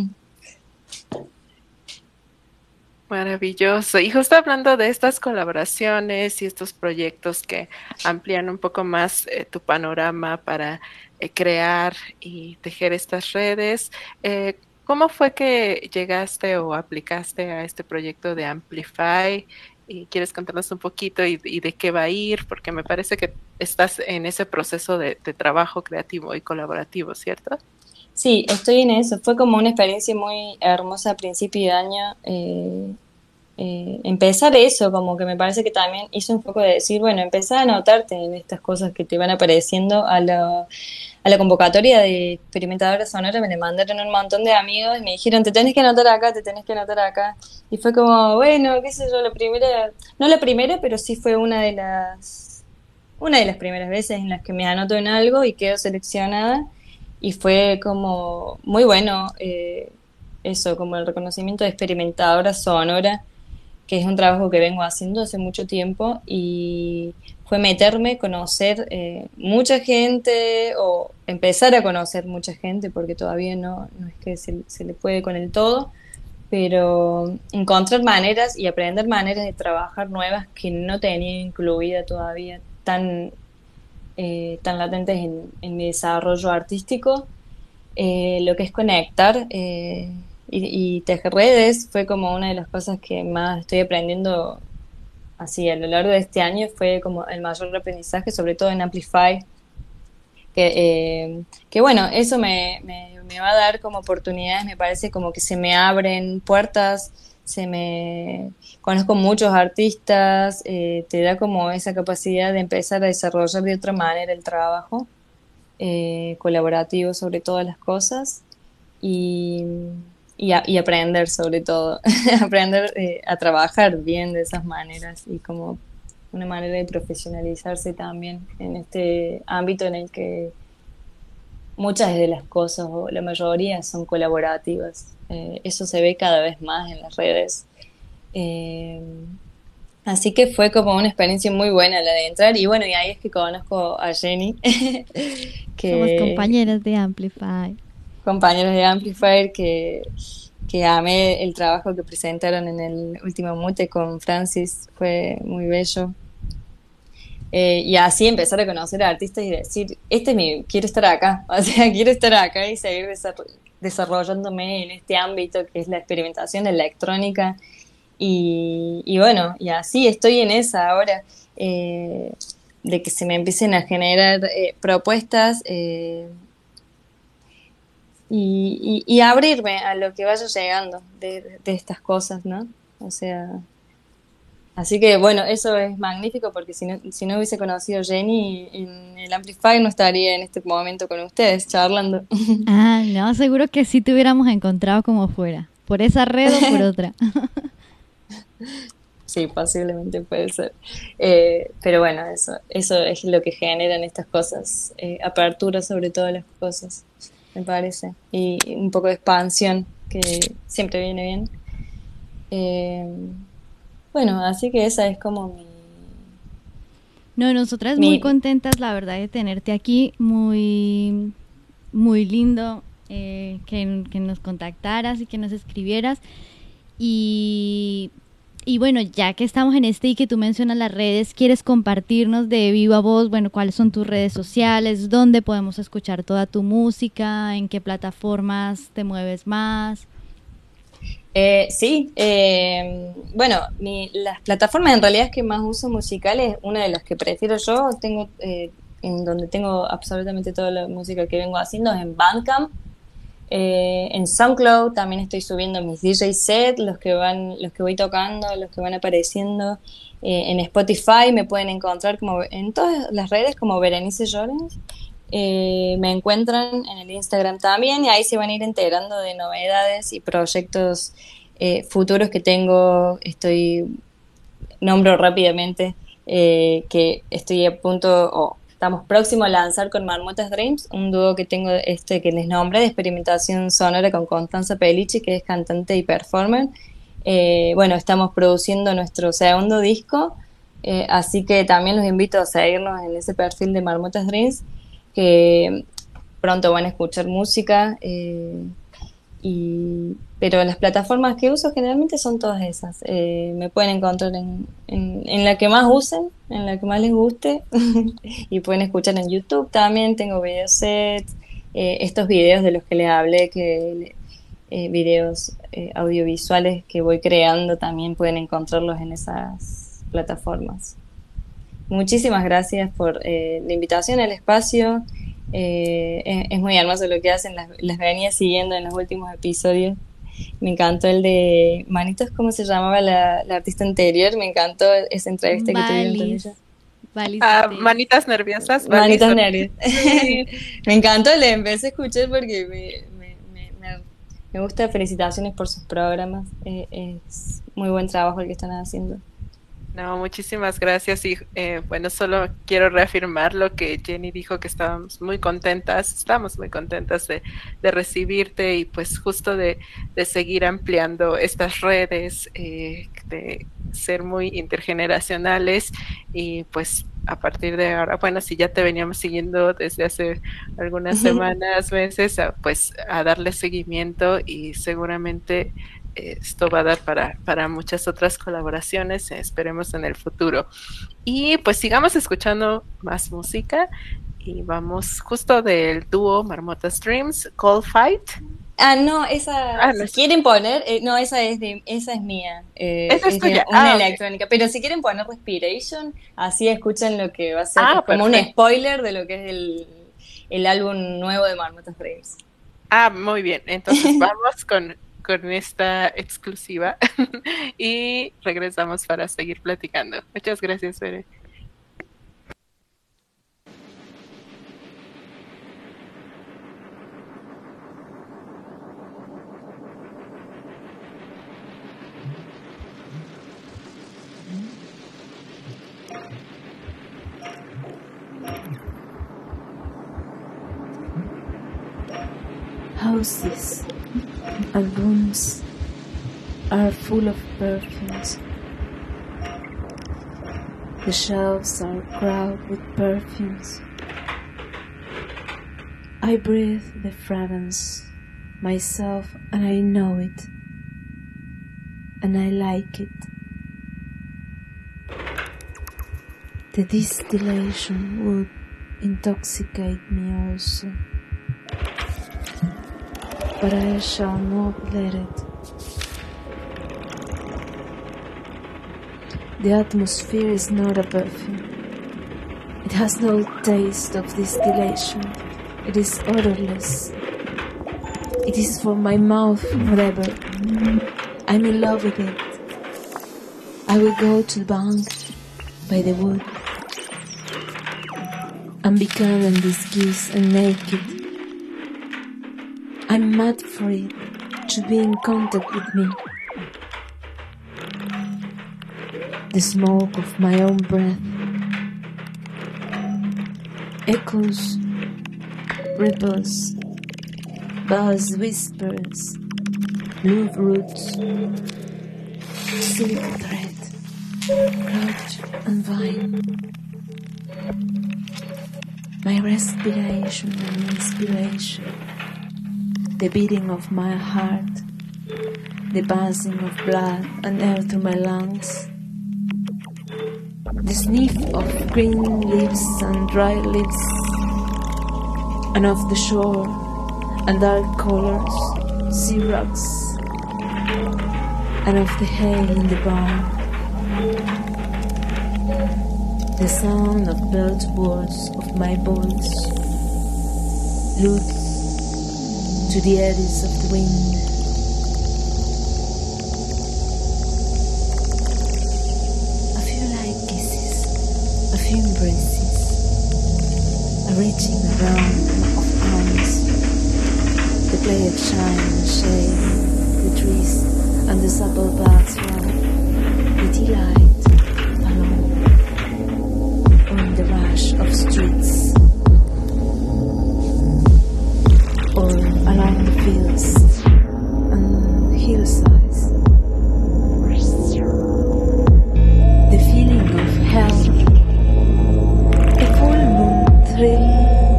Maravilloso. Y justo hablando de estas colaboraciones y estos proyectos que amplían un poco más eh, tu panorama para eh, crear y tejer estas redes, eh, ¿cómo fue que llegaste o aplicaste a este proyecto de Amplify? ¿Y quieres contarnos un poquito y, y de qué va a ir? Porque me parece que estás en ese proceso de, de trabajo creativo y colaborativo, ¿cierto? Sí, estoy en eso. Fue como una experiencia muy hermosa a principio de año. Eh, eh, empezar eso, como que me parece que también hizo un poco de decir, bueno, empezar a anotarte en estas cosas que te van apareciendo a la, a la convocatoria de experimentadora sonora. Me le mandaron un montón de amigos y me dijeron, te tenés que anotar acá, te tenés que anotar acá. Y fue como, bueno, qué sé yo, la primera, no la primera, pero sí fue una de las, una de las primeras veces en las que me anoto en algo y quedo seleccionada. Y fue como muy bueno, eh, eso, como el reconocimiento de experimentadora sonora, que es un trabajo que vengo haciendo hace mucho tiempo, y fue meterme, conocer eh, mucha gente o empezar a conocer mucha gente, porque todavía no, no es que se, se le puede con el todo, pero encontrar maneras y aprender maneras de trabajar nuevas que no tenía incluida todavía tan, eh, tan latentes en, en mi desarrollo artístico. Eh, lo que es conectar. Eh, y, y tejer redes fue como una de las cosas que más estoy aprendiendo así a lo largo de este año, fue como el mayor aprendizaje, sobre todo en Amplify, que, eh, que bueno, eso me, me, me va a dar como oportunidades, me parece como que se me abren puertas, se me conozco muchos artistas, eh, te da como esa capacidad de empezar a desarrollar de otra manera el trabajo, eh, colaborativo sobre todas las cosas, y, y, a, y aprender sobre todo, aprender eh, a trabajar bien de esas maneras y como una manera de profesionalizarse también en este ámbito en el que muchas de las cosas, o la mayoría, son colaborativas. Eh, eso se ve cada vez más en las redes. Eh, así que fue como una experiencia muy buena la de entrar. Y bueno, y ahí es que conozco a Jenny. que, Somos compañeras de Amplify. Compañeros de Amplifier que, que amé el trabajo que presentaron en el último mute con Francis. Fue muy bello. Eh, y así empezar a conocer a artistas y decir, este es mi, quiero estar acá, o sea, quiero estar acá y seguir desarroll- desarrollándome en este ámbito que es la experimentación de la electrónica. Y, y bueno, y así estoy en esa ahora, eh, de que se me empiecen a generar eh, propuestas eh, y, y, y abrirme a lo que vaya llegando de, de estas cosas, ¿no? O sea... Así que bueno, eso es magnífico porque si no, si no hubiese conocido a Jenny en el Amplify no estaría en este momento con ustedes charlando. Ah, no, seguro que sí te hubiéramos encontrado como fuera, por esa red o por otra. Sí, posiblemente puede ser. Eh, pero bueno, eso, eso es lo que generan estas cosas, eh, apertura sobre todas las cosas, me parece, y un poco de expansión que siempre viene bien. Eh, Bueno, así que esa es como mi... No, nosotras mi muy contentas, la verdad, de tenerte aquí. Muy, muy lindo eh, que, que nos contactaras y que nos escribieras. Y, y bueno, ya que estamos en este y que tú mencionas las redes, ¿quieres compartirnos de viva voz, bueno, cuáles son tus redes sociales? ¿Dónde podemos escuchar toda tu música? ¿En qué plataformas te mueves más? Eh, sí, eh, bueno, mi, las plataformas en realidad que más uso musicales, una de las que prefiero yo, tengo eh, en donde tengo absolutamente toda la música que vengo haciendo es en Bandcamp, eh, en SoundCloud también estoy subiendo mis D J sets, los que van, los que voy tocando, los que van apareciendo, eh, en Spotify me pueden encontrar como en todas las redes como Berenice Llorens. Eh, me encuentran en el Instagram también y ahí se van a ir enterando de novedades y proyectos eh, futuros que tengo. Estoy, nombro rápidamente eh, que estoy a punto, o estamos próximos a lanzar con Marmotas Dreams, un dúo que tengo este que les nombré de experimentación sonora con Constanza Pellicci, que es cantante y performer. Eh, bueno, estamos produciendo nuestro segundo disco, eh, así que también los invito a seguirnos en ese perfil de Marmotas Dreams, que pronto van a escuchar música, eh, y, pero las plataformas que uso generalmente son todas esas. Eh, me pueden encontrar en, en, en la que más usen, en la que más les guste, y pueden escuchar en YouTube también, tengo videosets, eh, estos videos de los que les hablé, que eh, videos eh, audiovisuales que voy creando también pueden encontrarlos en esas plataformas. Muchísimas gracias por eh, la invitación al espacio. Eh, es, es muy hermoso lo que hacen, las, las venía siguiendo en los últimos episodios. Me encantó el de Manitos, ¿cómo se llamaba la, la artista anterior? Me encantó esa entrevista que tuvieron con ella. Valis, ah, sí. Manitas nerviosas. Manitas nerviosas. Sí. Me encantó, le empecé a escuchar porque me, me, me, me, me gusta. Felicitaciones por sus programas. Eh, es muy buen trabajo el que están haciendo. No, muchísimas gracias y eh, bueno, solo quiero reafirmar lo que Jenny dijo, que estábamos muy contentas, estamos muy contentas de, de recibirte y pues justo de, de seguir ampliando estas redes, eh, de ser muy intergeneracionales y pues a partir de ahora, bueno, si ya te veníamos siguiendo desde hace algunas semanas, meses, pues a darle seguimiento y seguramente esto va a dar para, para muchas otras colaboraciones, esperemos en el futuro. Y pues sigamos escuchando más música y vamos justo del dúo Marmotas Dreams, Cold Fight, Ah, no, esa, Ah, no si es- quieren poner, eh, no, esa es de, esa es mía, eh, Esa es es de tuya. una Ah, ok. electrónica, pero si quieren poner Respiration, así escuchan lo que va a ser, Ah, es como un perfecto. spoiler de lo que es el, el álbum nuevo de Marmotas Reeves. Ah, muy bien. Entonces vamos con, con esta exclusiva y regresamos para seguir platicando. Muchas gracias, Bere. Houses and rooms are full of perfumes. The shelves are crowded with perfumes. I breathe the fragrance myself and I know it. And I like it. The distillation would intoxicate me also. But I shall not let it. The atmosphere is not a perfume. It has no taste of distillation. It is odorless. It is for my mouth forever. I'm in love with it. I will go to the bank by the wood and become in disguise and naked. I'm mad for it to be in contact with me. The smoke of my own breath echoes, ripples, buzz whispers, love roots, silk thread, crouch and vine. My respiration and inspiration, the beating of my heart, the buzzing of blood and air through my lungs, the sniff of green leaves and dry leaves, and of the shore and dark colors, sea rocks, and of the hay in the barn, the sound of birds' words of my voice, lutes to the eddies of the wind. A few light kisses, a few embraces, a reaching around of arms, the play of shine and shade, the trees and the supple buds run, the delight alone, or in the rush of streets, or along the fields and hillsides. The feeling of hell, a full moon thrill,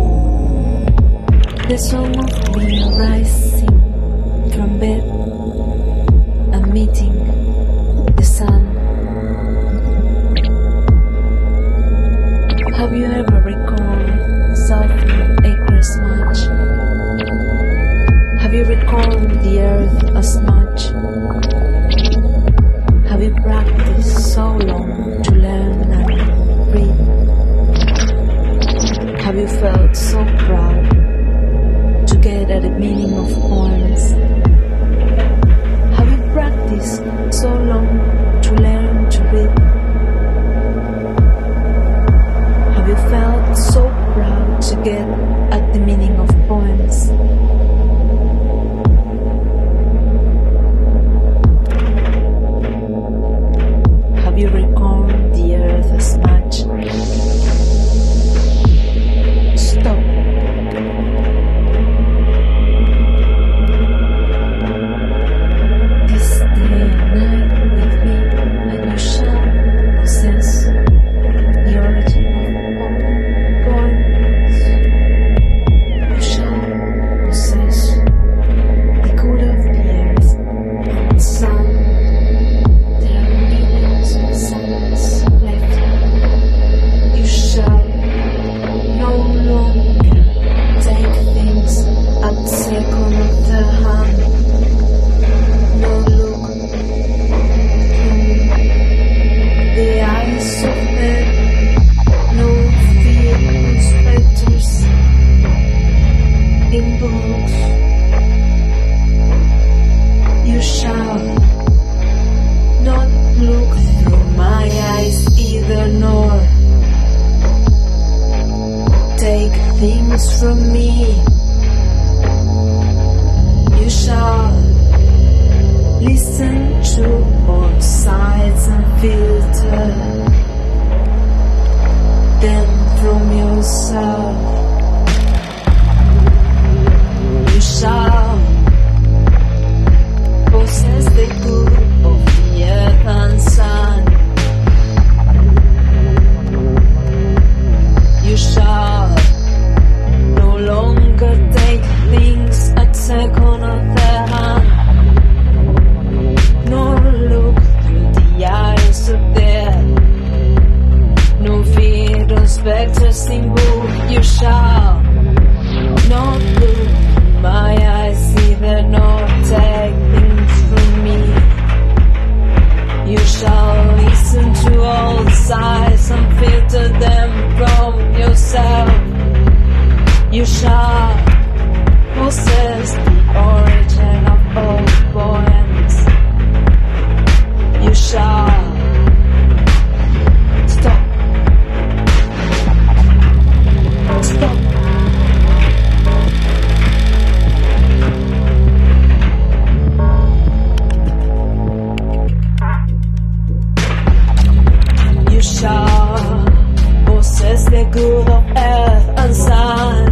the song of wind rising from bed and meeting the sun to all sides unfiltered. Then from yourself you shall possess the good of the earth and sun. You shall no longer take things at second of the hand, nor look through the eyes of death, no fear of spectre symbol. You shall not look in my eyes either, nor take things from me. You shall listen to all sides and filter them from yourself. You shall possess the origin of all poems. You shall stop. Stop. You shall possess the good of earth and sun.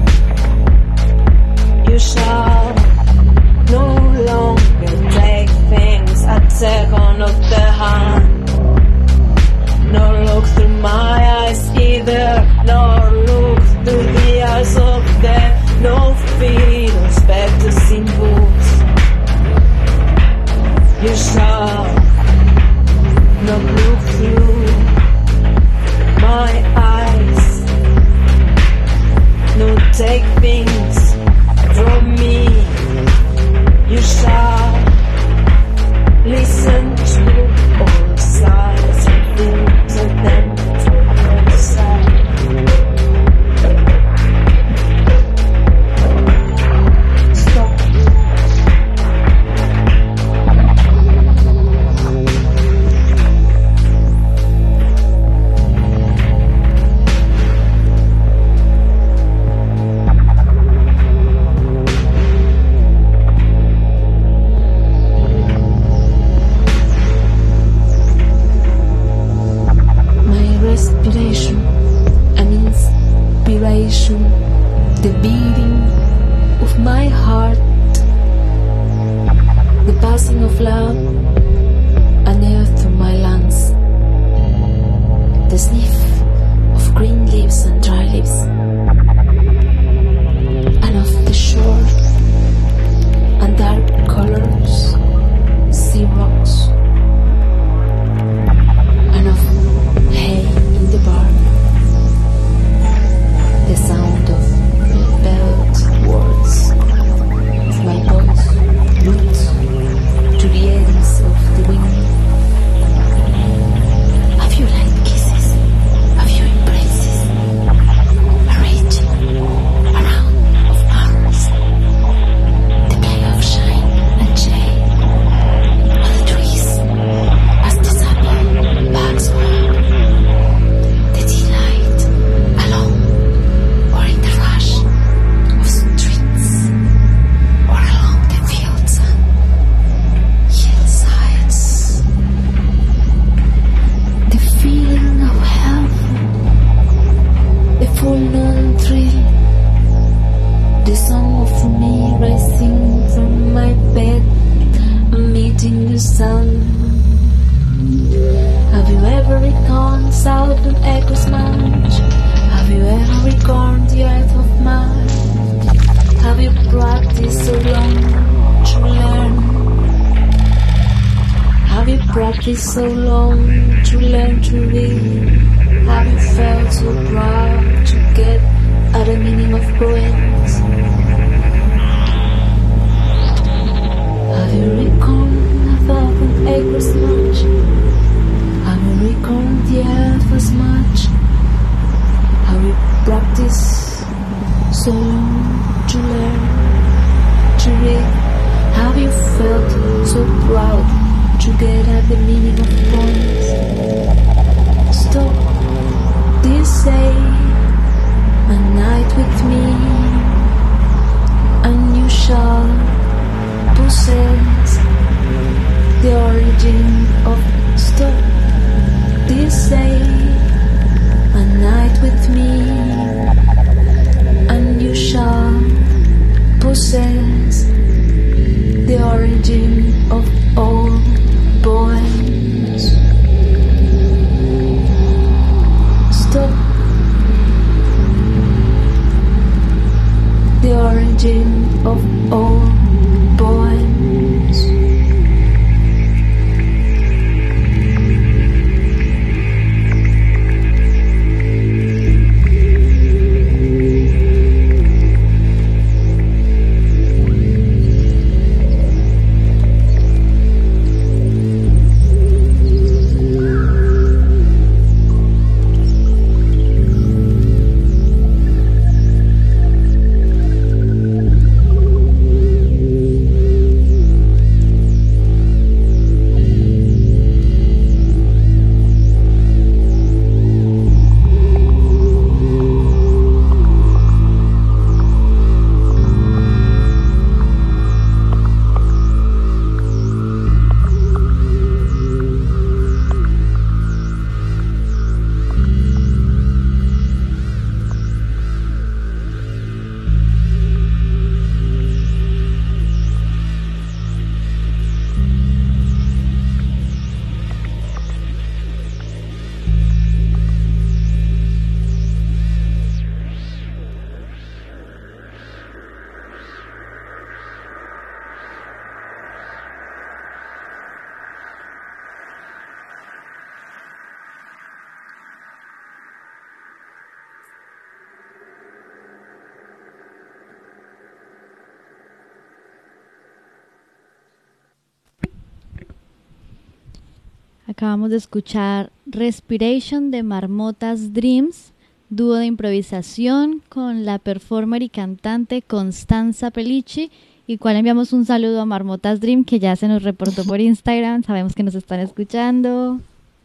You shall no longer take things at second of the hand, nor look through my eyes either, nor look through the eyes of death, no fear of spectre symbols. You shall not look through my eyes, no take things from me. You shall listen to all sides and filter them from your side. Stop. Respiration, an inspiration, the beating of my heart, the passing of love and air through my lungs, the sniff of green leaves and dry leaves, and of the shore and dark colors, sea rocks, and of hay in the barn, the sound of bells, words of my voice roots to the eddies of the wind. Have you light kisses? Have you embraces? A raging around of arms, the play of shine and shade on the trees as the summer bags around. The delight alone, or in the rush of streets, or along the fields and hillsides. The feeling of health, the full noon thrill, the song of me rising from my bed and meeting the sun. Have you ever reckoned southern echoes much? Have you ever reckoned the earth of mine? Have you practiced so long to learn? Have you practiced so long to learn to read? Have you felt so proud to get at the meaning of poems? Have you reckoned a thousand acres much? Have you reckoned the earth as much? Have you practiced so long to learn to read? Have you felt so proud to get at the meaning of poems? Stop, do you say, a night with me, and you shall possess the origin of stop this day, a night with me, and you shall possess the origin of all poems. Stop the origin of all poems. Acabamos de escuchar Respiration de Marmotas Dreams, dúo de improvisación con la performer y cantante Constanza Pellicci, y cual enviamos un saludo a Marmotas Dream, que ya se nos reportó por Instagram, sabemos que nos están escuchando.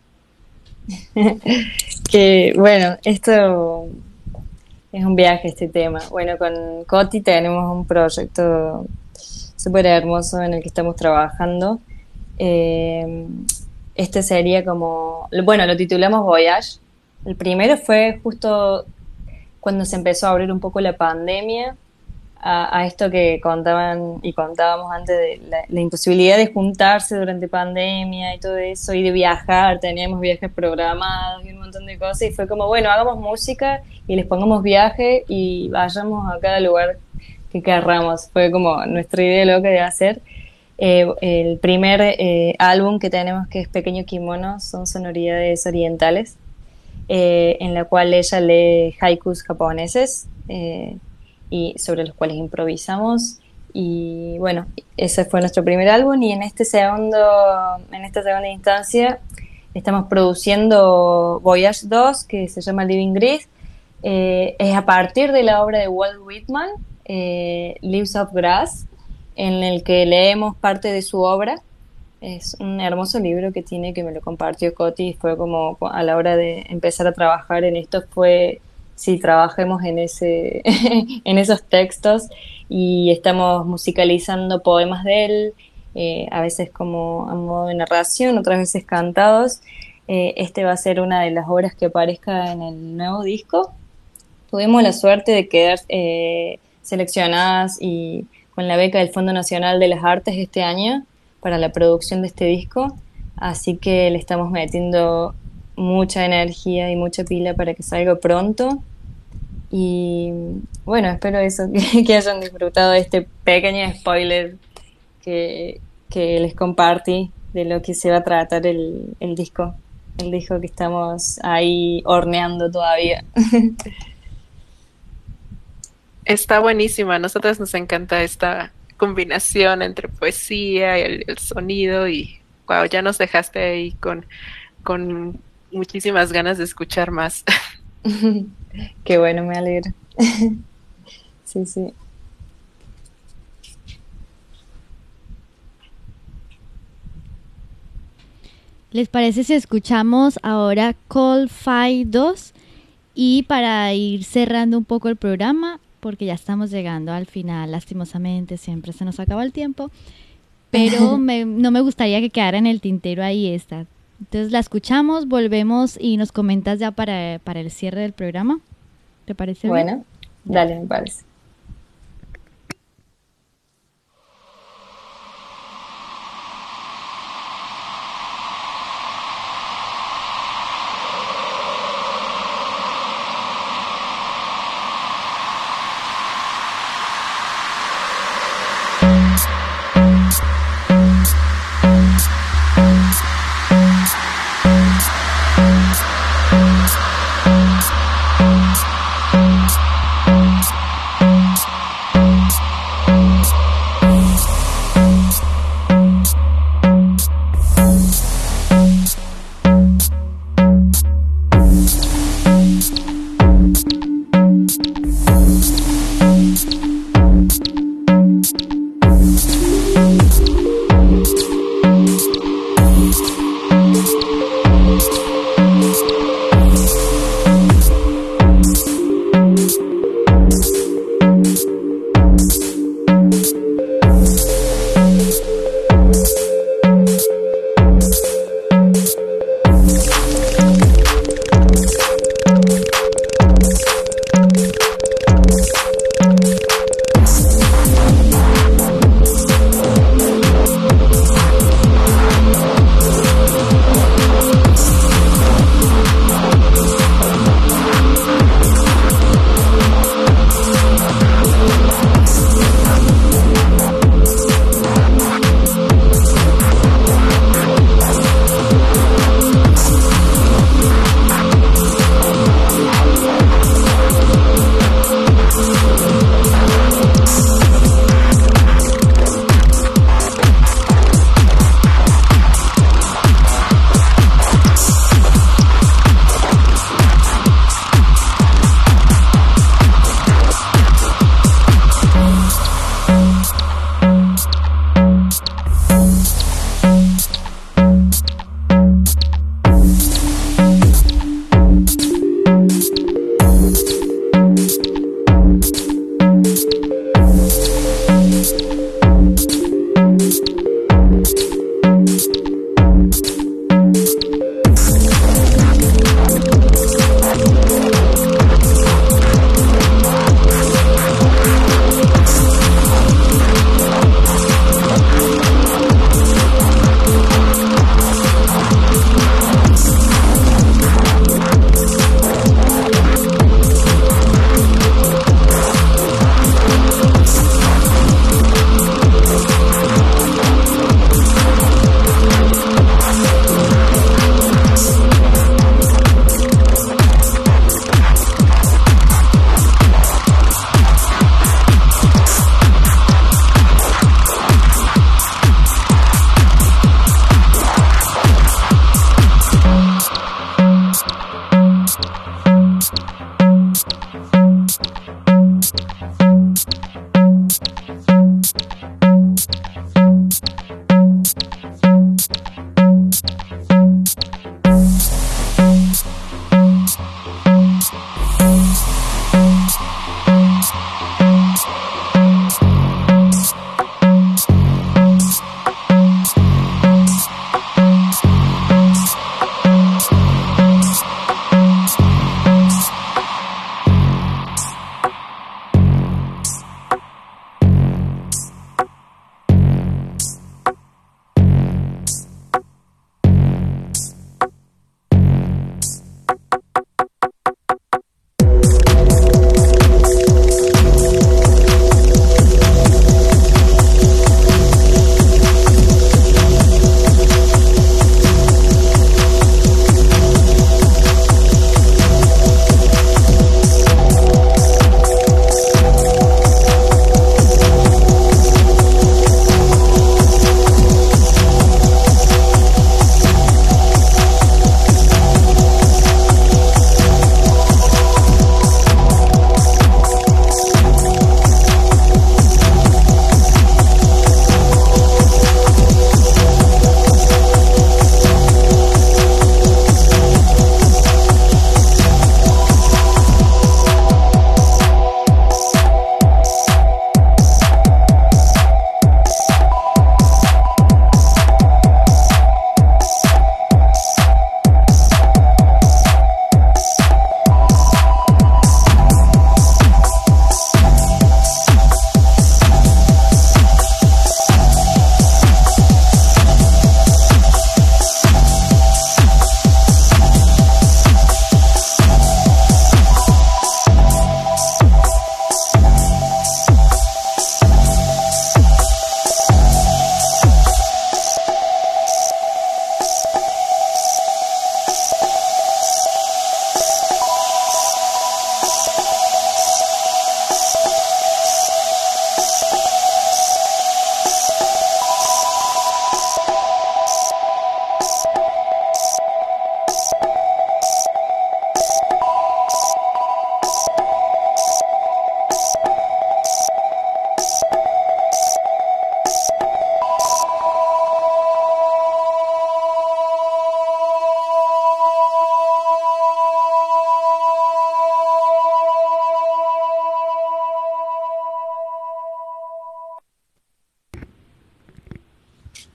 Que bueno, esto es un viaje, este tema. Bueno, con Coti tenemos un proyecto súper hermoso en el que estamos trabajando. Eh, este sería como, bueno, lo titulamos Voyage. El primero fue justo cuando se empezó a abrir un poco la pandemia, a, a esto que contaban y contábamos antes de la, la imposibilidad de juntarse durante pandemia y todo eso, y de viajar. Teníamos viajes programados y un montón de cosas, y fue como, bueno, hagamos música y les pongamos viaje y vayamos a cada lugar que querramos. Fue como nuestra idea loca de hacer. Eh, el primer eh, álbum que tenemos, que es Pequeño Kimono, son sonoridades orientales, eh, en la cual ella lee haikus japoneses, eh, y sobre los cuales improvisamos. Y bueno, ese fue nuestro primer álbum, y en este segundo, en esta segunda instancia estamos produciendo Voyage dos, que se llama Living Grid. Eh, es a partir de la obra de Walt Whitman, eh, Leaves of Grass, en el que leemos parte de su obra. Es un hermoso libro que tiene, que me lo compartió Coti, y fue como, a la hora de empezar a trabajar en esto, fue, sí, trabajemos en ese en esos textos, y estamos musicalizando poemas de él, eh, a veces como a modo de narración, otras veces cantados. Eh, este va a ser una de las obras que aparezca en el nuevo disco. Tuvimos la suerte de quedar eh, seleccionadas y con la beca del Fondo Nacional de las Artes este año para la producción de este disco, así que le estamos metiendo mucha energía y mucha pila para que salga pronto. Y bueno, espero eso, que, que hayan disfrutado de este pequeño spoiler que, que les compartí de lo que se va a tratar el, el disco, el disco que estamos ahí horneando todavía. Está buenísima. A nosotras nos encanta esta combinación entre poesía y el, el sonido, y wow, ya nos dejaste ahí con, con muchísimas ganas de escuchar más. Qué bueno, me alegro. Sí, sí. ¿Les parece si escuchamos ahora Cold Fight dos? Y para ir cerrando un poco el programa, porque ya estamos llegando al final, lastimosamente, siempre se nos acaba el tiempo, pero me, no me gustaría que quedara en el tintero ahí esta. Entonces la escuchamos, volvemos y nos comentas ya para, para el cierre del programa. ¿Te parece bien? Bueno, dale, me parece.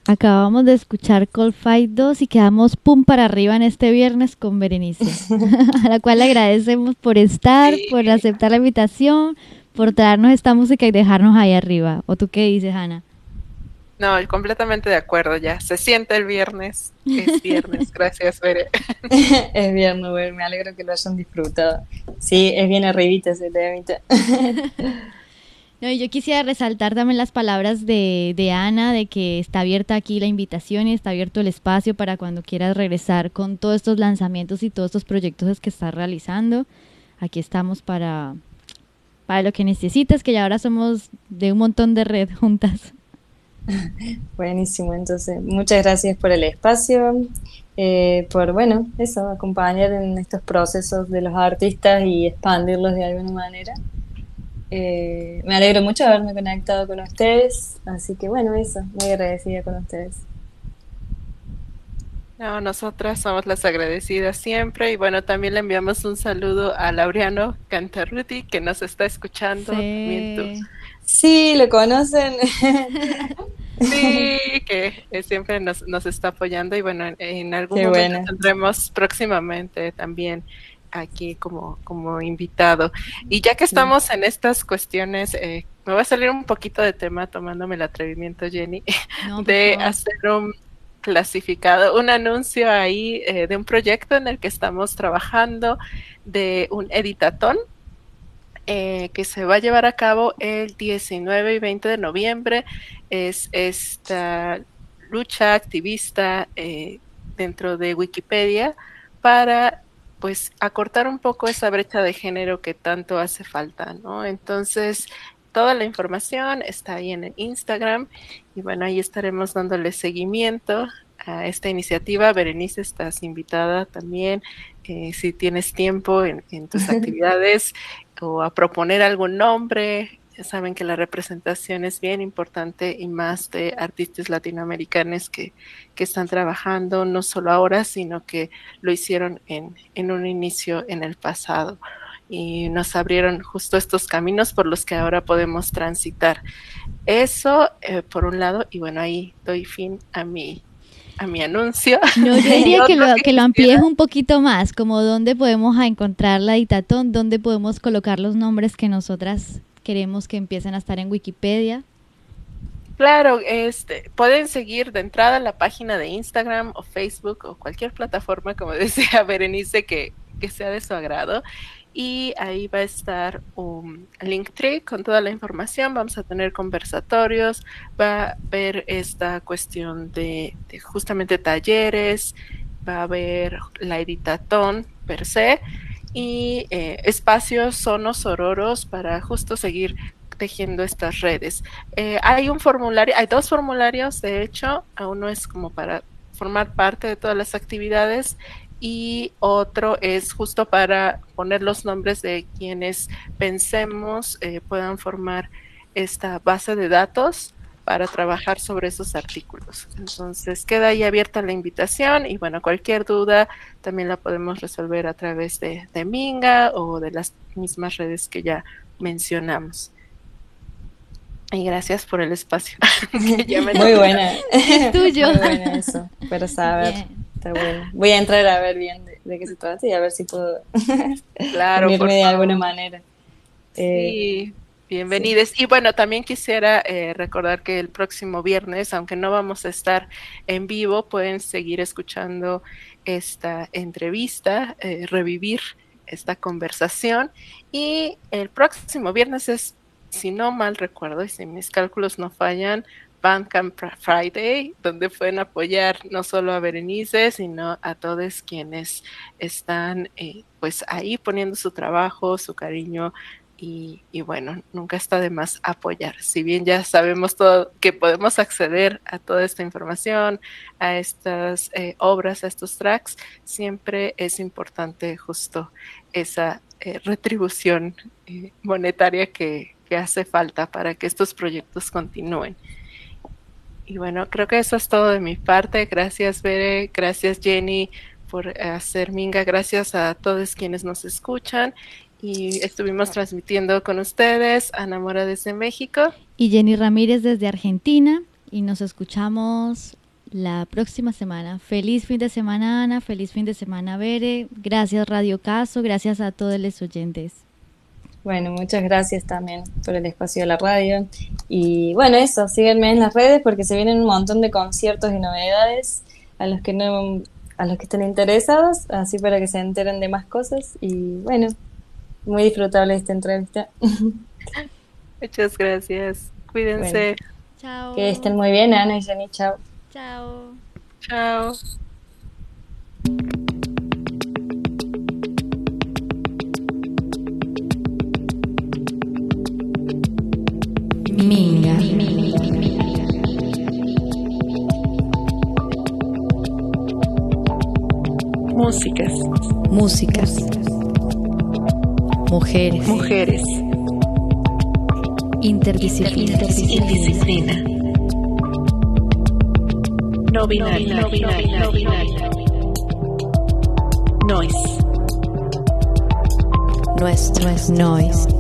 Acabamos de escuchar Cold Fight dos y quedamos pum para arriba en este viernes con Berenice, a la cual le agradecemos por estar, sí. por aceptar la invitación, por traernos esta música y dejarnos ahí arriba. ¿O tú qué dices, Ana? No, completamente de acuerdo ya. Se siente el viernes. Es viernes. Gracias, Bere. Es viernes, Bere. Me alegro que lo hayan disfrutado. Sí, es bien arribita ese temita. No, yo quisiera resaltar también las palabras de, de Ana, de que está abierta aquí la invitación y está abierto el espacio para cuando quieras regresar con todos estos lanzamientos y todos estos proyectos que estás realizando. Aquí estamos para, para lo que necesites, que ya ahora somos de un montón de red juntas. Buenísimo, entonces muchas gracias por el espacio, eh, por, bueno, eso, acompañar en estos procesos de los artistas y expandirlos de alguna manera. Eh, me alegro mucho de haberme conectado con ustedes, así que bueno, eso, muy agradecida con ustedes. No, nosotras somos las agradecidas siempre y bueno, también le enviamos un saludo a Laureano Cantarruti que nos está escuchando. Sí, sí lo conocen. Sí, que eh, siempre nos, nos está apoyando y bueno, en, en algún Qué momento bueno. tendremos próximamente también aquí como, como invitado. Y ya que estamos en estas cuestiones, eh, me voy a salir un poquito de tema tomándome el atrevimiento, Jenny, no, de favor. hacer un clasificado, un anuncio ahí eh, de un proyecto en el que estamos trabajando, de un editatón eh, que se va a llevar a cabo el diecinueve y veinte de noviembre. Es esta lucha activista eh, dentro de Wikipedia para pues acortar un poco esa brecha de género que tanto hace falta, ¿no? Entonces, toda la información está ahí en el Instagram y bueno, ahí estaremos dándole seguimiento a esta iniciativa. Berenice, estás invitada también, eh, si tienes tiempo en, en tus actividades o a proponer algún nombre. Ya saben que la representación es bien importante y más de artistas latinoamericanos que, que están trabajando no solo ahora, sino que lo hicieron en, en un inicio en el pasado y nos abrieron justo estos caminos por los que ahora podemos transitar. Eso eh, por un lado, y bueno, ahí doy fin a mi, a mi anuncio. No, yo diría que lo, que lo amplíes un poquito más, como dónde podemos encontrar la editatón, dónde podemos colocar los nombres que nosotras queremos que empiecen a estar en Wikipedia. Claro, este, pueden seguir de entrada la página de Instagram o Facebook o cualquier plataforma, como decía Berenice, que, que sea de su agrado. Y ahí va a estar un Linktree con toda la información. Vamos a tener conversatorios, va a haber esta cuestión de, de justamente talleres, va a haber la editatón per se y eh, espacios sonos sororos para justo seguir tejiendo estas redes. Eh, hay un formulario, hay dos formularios, de hecho, uno es como para formar parte de todas las actividades y otro es justo para poner los nombres de quienes pensemos eh, puedan formar esta base de datos para trabajar sobre esos artículos. Entonces queda ahí abierta la invitación y bueno, cualquier duda también la podemos resolver a través de, de Minga o de las mismas redes que ya mencionamos. Y gracias por el espacio. Ya me Muy buena. Es tuyo. Muy buena eso, para saber. Bien. Está bueno. Voy a entrar a ver bien de, de qué se trata y a ver si puedo claro, unirme de alguna manera. Sí, eh, bienvenidos. Sí. Y bueno, también quisiera eh, recordar que el próximo viernes, aunque no vamos a estar en vivo, pueden seguir escuchando esta entrevista, eh, revivir esta conversación. Y el próximo viernes es, si no mal recuerdo y si mis cálculos no fallan, Bandcamp Friday, donde pueden apoyar no solo a Berenice, sino a todos quienes están eh, pues ahí poniendo su trabajo, su cariño y, y bueno, nunca está de más apoyar. Si bien ya sabemos todo que podemos acceder a toda esta información, a estas eh, obras, a estos tracks, siempre es importante justo esa eh, retribución eh, monetaria que, que hace falta para que estos proyectos continúen. Y bueno, creo que eso es todo de mi parte. Gracias, Bere. Gracias, Jenny, por hacer Minga. Gracias a todos quienes nos escuchan. Y estuvimos transmitiendo con ustedes Ana Mora desde México. Y Jenny Ramírez desde Argentina. y nos escuchamos la próxima semana. Feliz fin de semana, Ana. Feliz fin de semana, Bere. Gracias, Radio Caso. Gracias a todos los oyentes. Bueno, muchas gracias también por el espacio de la radio. Y bueno, eso, síganme en las redes porque se vienen un montón de conciertos y novedades a los que no, a los que estén interesados, así para que se enteren de más cosas. Y bueno, muy disfrutable esta entrevista. Muchas gracias. Cuídense. Bueno, chao. Que estén muy bien, Ana y Jenny. Chao. Chao. Chao. Minga. Músicas. Músicas. Mujeres. Mujeres. Interdisciplina. Interdisciplina. No binario. No binario. No binario. Noise. Nuestro es noise.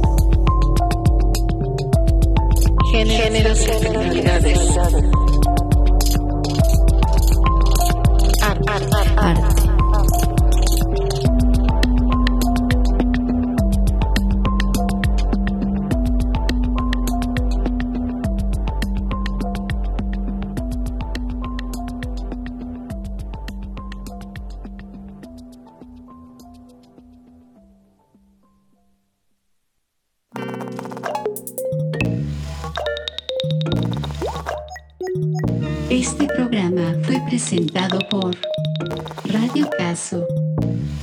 Géneros y finalidades. Arte. Arte. Este programa fue presentado por Radio Caso.